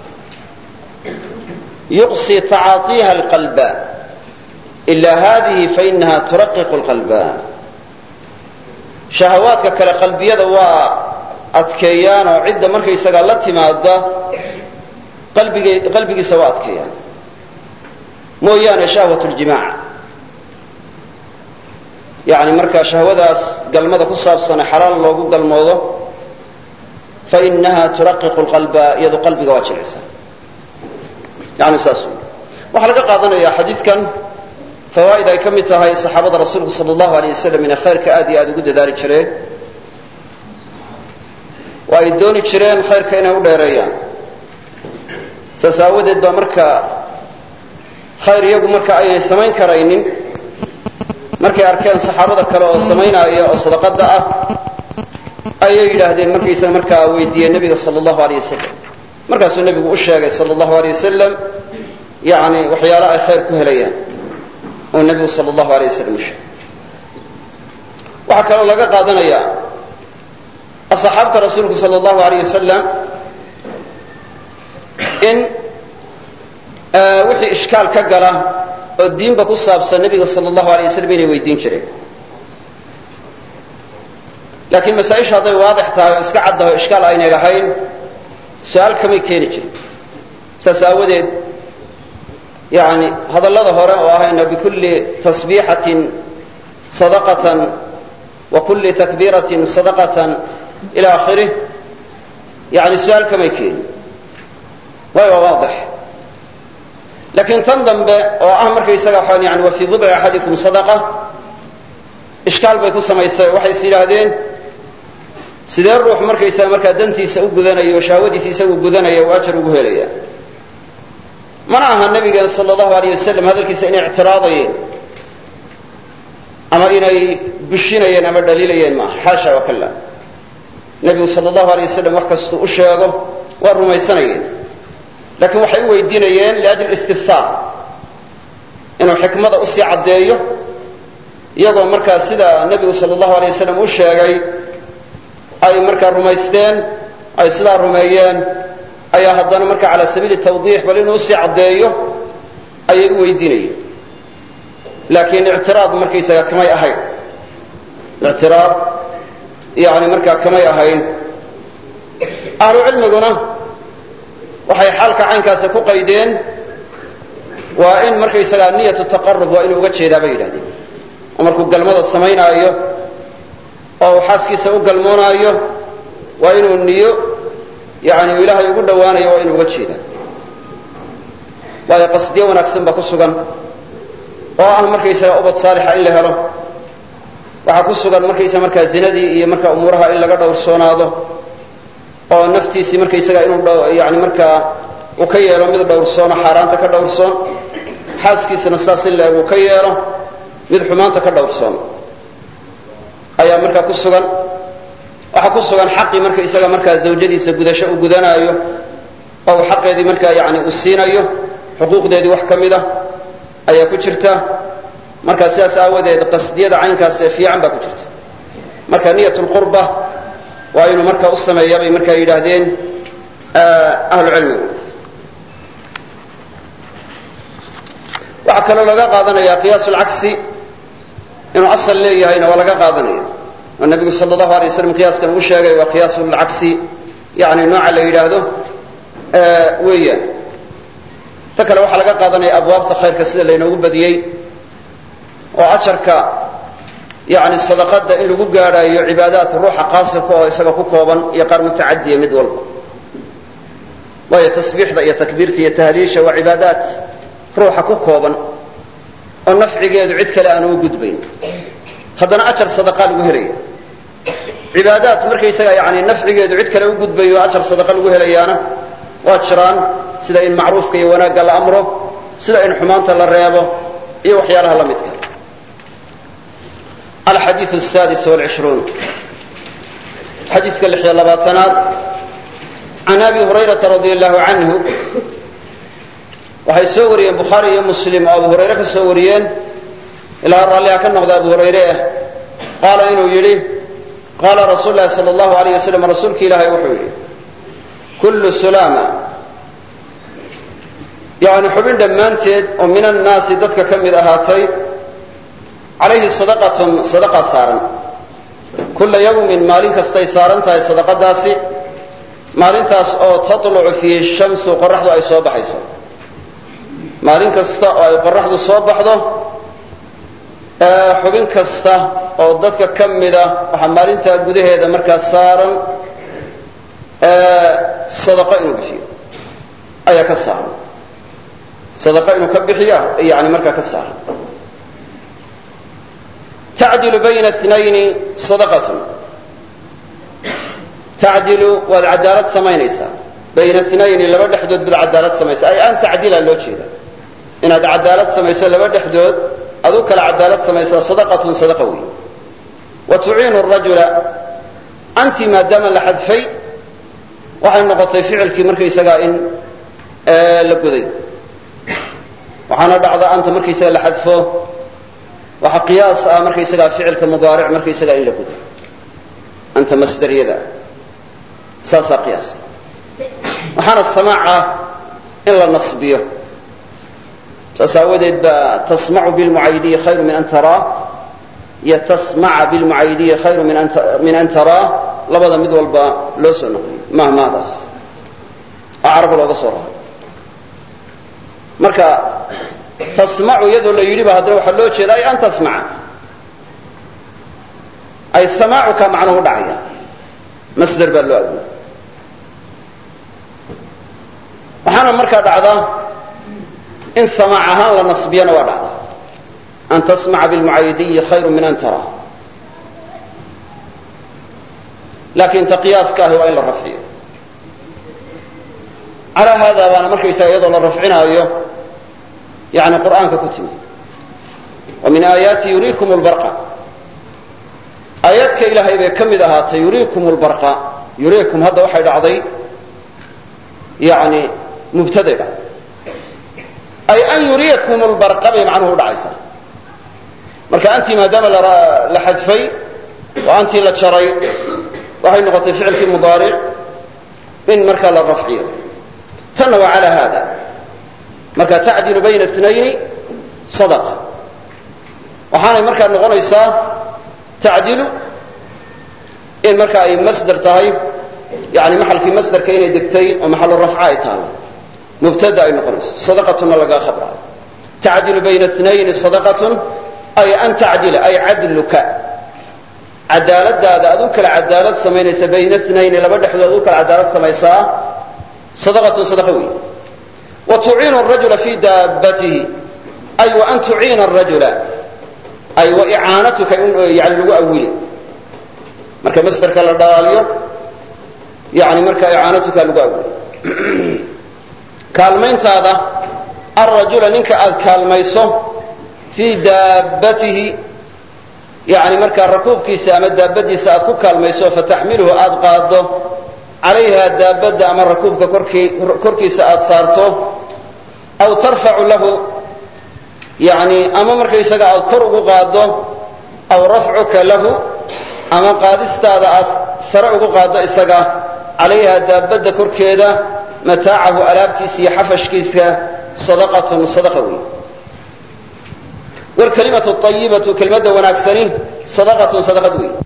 yuqsi tacaaiiha اlqalba ila hadihi fainaha turaqiqu اlqalba shahawaadka kale qalbiyada waa adkeeyaan oo cidda markaysagaa la timaada qalbig qalbigiisa waa adkeeyaan mooyaane shahwat اljimaac yani markaa shahwadaas galmada ku saabsane xalaal loogu galmoodo fainaha turaqiqu اlqalba iyadu qalbiga waa jilcisa yani saas waxaa laga qaadanaya xadiidkan fawaa'id ay ka mid tahay saxaabada rasuulku sala allahu alayh wasalam inay khayrka aad iyo aada ugu dadaali jireen oo ay dooni jireen khayrka inay u dheereeyaan saas aawadeed baa marka khayr iyagu marka aynay samayn karaynin markay arkeen saxaabada kale oo samaynaya oo sadaqada ah ayay yidhaahdeen markaysa markaa weydiiyeen nebiga sala allahu alayh wasalam markaasuu nebigu u sheegay sala allahu alayh wasalam yani waxyaalo ay khayr ku helayaan oo nebigu sala allahu alayh wasalam u sheegay waxaa kaloo laga qaadanayaa asxaabta rasuulku sala allahu alayh wasalam in wixii ishkaal ka gala oo diinba ku saabsan nebiga sala allahu alayh wasalam inay weydiin jireen laakiin masaa-isha hadday waadix tahay oo iska caddaho ishkaal aynay lahayn su-aal kamay keeni jirin saas aawadeed yani hadallada hore oo ahayna bikulli tasbiixatin sadaqatan wa kulli takbiiratin sadaqatan ila akhirih yani su-aal kamay keeni way waa waadix laakiin tan dambe oo ah markaysaga waxaan yani wa fii budci axadikum sadaqa ishkaal bay ku samaysay waxay is yidhaahdeen sidee ruux markaysaga markaa dantiisa u gudanayo o shahwadiisa isagu gudanaya uu ajar ugu helaya mana aha nabigeen sala allahu alayh wasalam hadalkiisa inay ictiraadayeen ama inay bushinayeen ama dhaliilayeen maaha xaasha wakala nebigu sala allahu alayh wasalam wax kastuu u sheego waa rumaysanayeen laakiin waxay u weydiinayeen liajli istifsaar inuu xikmada usii caddeeyo iyagoo markaa sida nebigu sala allahu alayh wasalam u sheegay ay markaa rumaysteen ay sidaa rumeeyeen ayaa haddana marka calaa sabiili tawdiix bal inuu usii caddeeyo ayay u weydiinayeen laakiin ictiraad markaysaga kamay ahayn ictiraad yani markaa kamay ahayn ahlu cilmiguna waxay xaalka caynkaasi ku qaydeen waa in markaysagaa niyatu taqarub waa inuu uga jeedaa bay yidhahdeen oo markuu galmada samaynaayo oo uu xaaskiisa u galmoonaayo waa inuu niyo yani ilaahay ugu dhowaanayo waa inuu uga jeedaa waayo qasdiyo wanaagsan baa ku sugan oo ah markaysaga ubad saalixa in la helo waxaa ku sugan markaysa markaa zinadii iyo markaa umuuraha in laga dhowrsoonaado oo naftiisii markaysaga inuu yani markaa uu ka yeelo mid dhowrsoono xaaraanta ka dhowrsoon xaaskiisana saas in la eg uu ka yeelo mid xumaanta ka dhowrsoon ayaa markaa ku sugan waxaa ku sugan xaqii markaysaga markaa zawjadiisa gudasho uu gudanaayo oo uu xaqeedii markaa yani uu siinayo xuquuqdeedii wax ka mid a ayaa ku jirta markaa sidaas aawadeed qasdiyada caynkaas ee fiican baa ku jirta marka niyat lqurba waa inuu markaa u sameeya bay markaa yidhaahdeen ahlu cilmigu waxaa kaloo laga qaadanaya qiyaas lcagsi inuu asal leeyahayna waa laga qaadanaya oo nabigu sala allahu alay waslam qiyaaskan uu sheegay waa qiyaas lcagsi yani nooca la yidhaahdo weeyaan ta kale waxaa laga qaadanaya abwaabta khayrka sida laynoogu badiyey oo ajarka yani sadaqada in lagu gaadhaayo cibaadaat ruuxa qaasirka oo isaga ku kooban iyo qaar mutacadiya mid walba waayo tasbiixda iyo takbiirta iyo tahliisha waa cibaadaat ruuxa ku kooban oo nafcigeedu cid kale aan uga gudbayn haddana ajar sadaqa lagu helaya cibaadaat markaysaga yani nafcigeedu cid kale u gudbayo ajar sadaqa lagu helayaana waa jiraan sida in macruufka iyo wanaagga la amro sida in xumaanta la reebo iyo waxyaalaha la midka alxadiiu asadis walcishruun xadiidka lix iyo labaatanaad can abi hurayrata radi allahu canhu waxay soo wariyeen bukhaari iyo muslim oo abu hurayre ka soo wariyeen ilaa raalliha ka noqda abu hurayre ah qaala inuu yidhi qaala rasuulu lahi sala allahu alayh wasalam rasuulki ilaahay wuxuu yidhi kullu sulaama yani xubin dhammaanteed oo min annaasi dadka ka mid ahaatay calayhi sadaqatun sadaqa saaran kulla yawmin maalin kastay saaran tahay sadaqadaasi maalintaas oo tatlucu fiihi shamsu qoraxdu ay soo baxayso maalin kasta oo ay qoraxdu soo baxdo xubin kasta oo dadka ka mida waxaa maalintaa gudaheeda markaa saaran sadaqo inuu bixiyo ayaa ka saaran sadaqo inuu ka bixiya yani markaa ka saaran tacdilu bayna inayni sadaqatun tacdilu waad cadaalad samaynaysaa bayna inayni laba dhexdood baad cadaalad samaysa ay an tacdila loo jeeda inaad cadaalad samayso laba dhexdood aduu kala cadaalad samaysaa sadaqatun sadaqa wey wa tuciinu rajula anti maadaama la xadfay waxay noqotay ficilkii markaysagaa in la goday waxaana dhacda anta markaysaga la xadfo waxa qiyaas ah markaysagaa ficilka mudaaric markaysagaa in la goday anta masdariyada saasaa qiyaasa waxaana samaaca in la nasbiyo saas aawadeed baa tasmacu bilmucaydiyi khayru min an taraa iyo tasmaca bilmucaydiyi khayru min an taraa labada mid walba loo soo noqliyo mahmaadaas oo caraba looga soo raray marka tasmacu iyadoo la yidhi ba haddana waxaa loo jeeda ay an tasmaca ay samaacuka macnuhu dhacaya masder baa loo aguya waxaana markaa dhacda in samaac ahaan la nasbiyana waa dhacda an tasmaca bilmucaydiyi khayru min an taraa laakiin ta qiyaaska ahi waa in la rafciyo calaa haada baana markaysaga iyadoo la rafcinaayo yani qur'aanka ku timi wa min aayaati yuriikum lbarqa aayaadka ilaahay bay ka mid ahaatay yuriikum lbarqa yuriikum hadda waxay dhacday yani mubtaday dhacday ay an yuriyakum lbarqa bay macnuhu udhacaysaa marka antii maadaama la xadfay oo antii la jaray waxay noqotay ficilkii mudaaric in markaa la rafciyo tanna waa calaa haada marka tacdilu bayna inayni sadaqa waxaanay markaa noqonaysaa tacdilu in marka ay masder tahay yani maxalkii masderka inay degtay oo maxalu rafca ay tahay mubtada ay noqonayso sadaqatuna lagaa khabraayo tacdilu bayna inayni sadaqatun ay an tacdila ay cadluka cadaaladaada aduu kala cadaalad samaynaysa bayna inayni laba dhexdood aduu kala cadaalad samaysaa sadaqatun sadaqa wey wa tuciinu rajula fii daabatihi ay wa an tuciina rajula ay wa icaanatuka yani lagu awili marka masderka la dhalaaliyo yani marka icaanatuka lagu awili kaalmayntaada alrajula ninka aad kaalmayso fii daabatihi yani markaa rakuubkiisa ama daabadiisa aad ku kaalmayso fataxmiluhu aad qaado calayha daabadda ama rakuubka korkiisa aad saarto aw tarfacu lahu yani ama markaysaga aad kor ugu qaado aw rafcuka lahu ama qaadistaada aad sare ugu qaado isaga calayha daabadda korkeeda mataacahu alaabtiisa iyo xafashkiisa sadaqatun sadaqa wey wlkalimatu ayibatu kelmadda wanaagsani sadaqatun sadaqad wey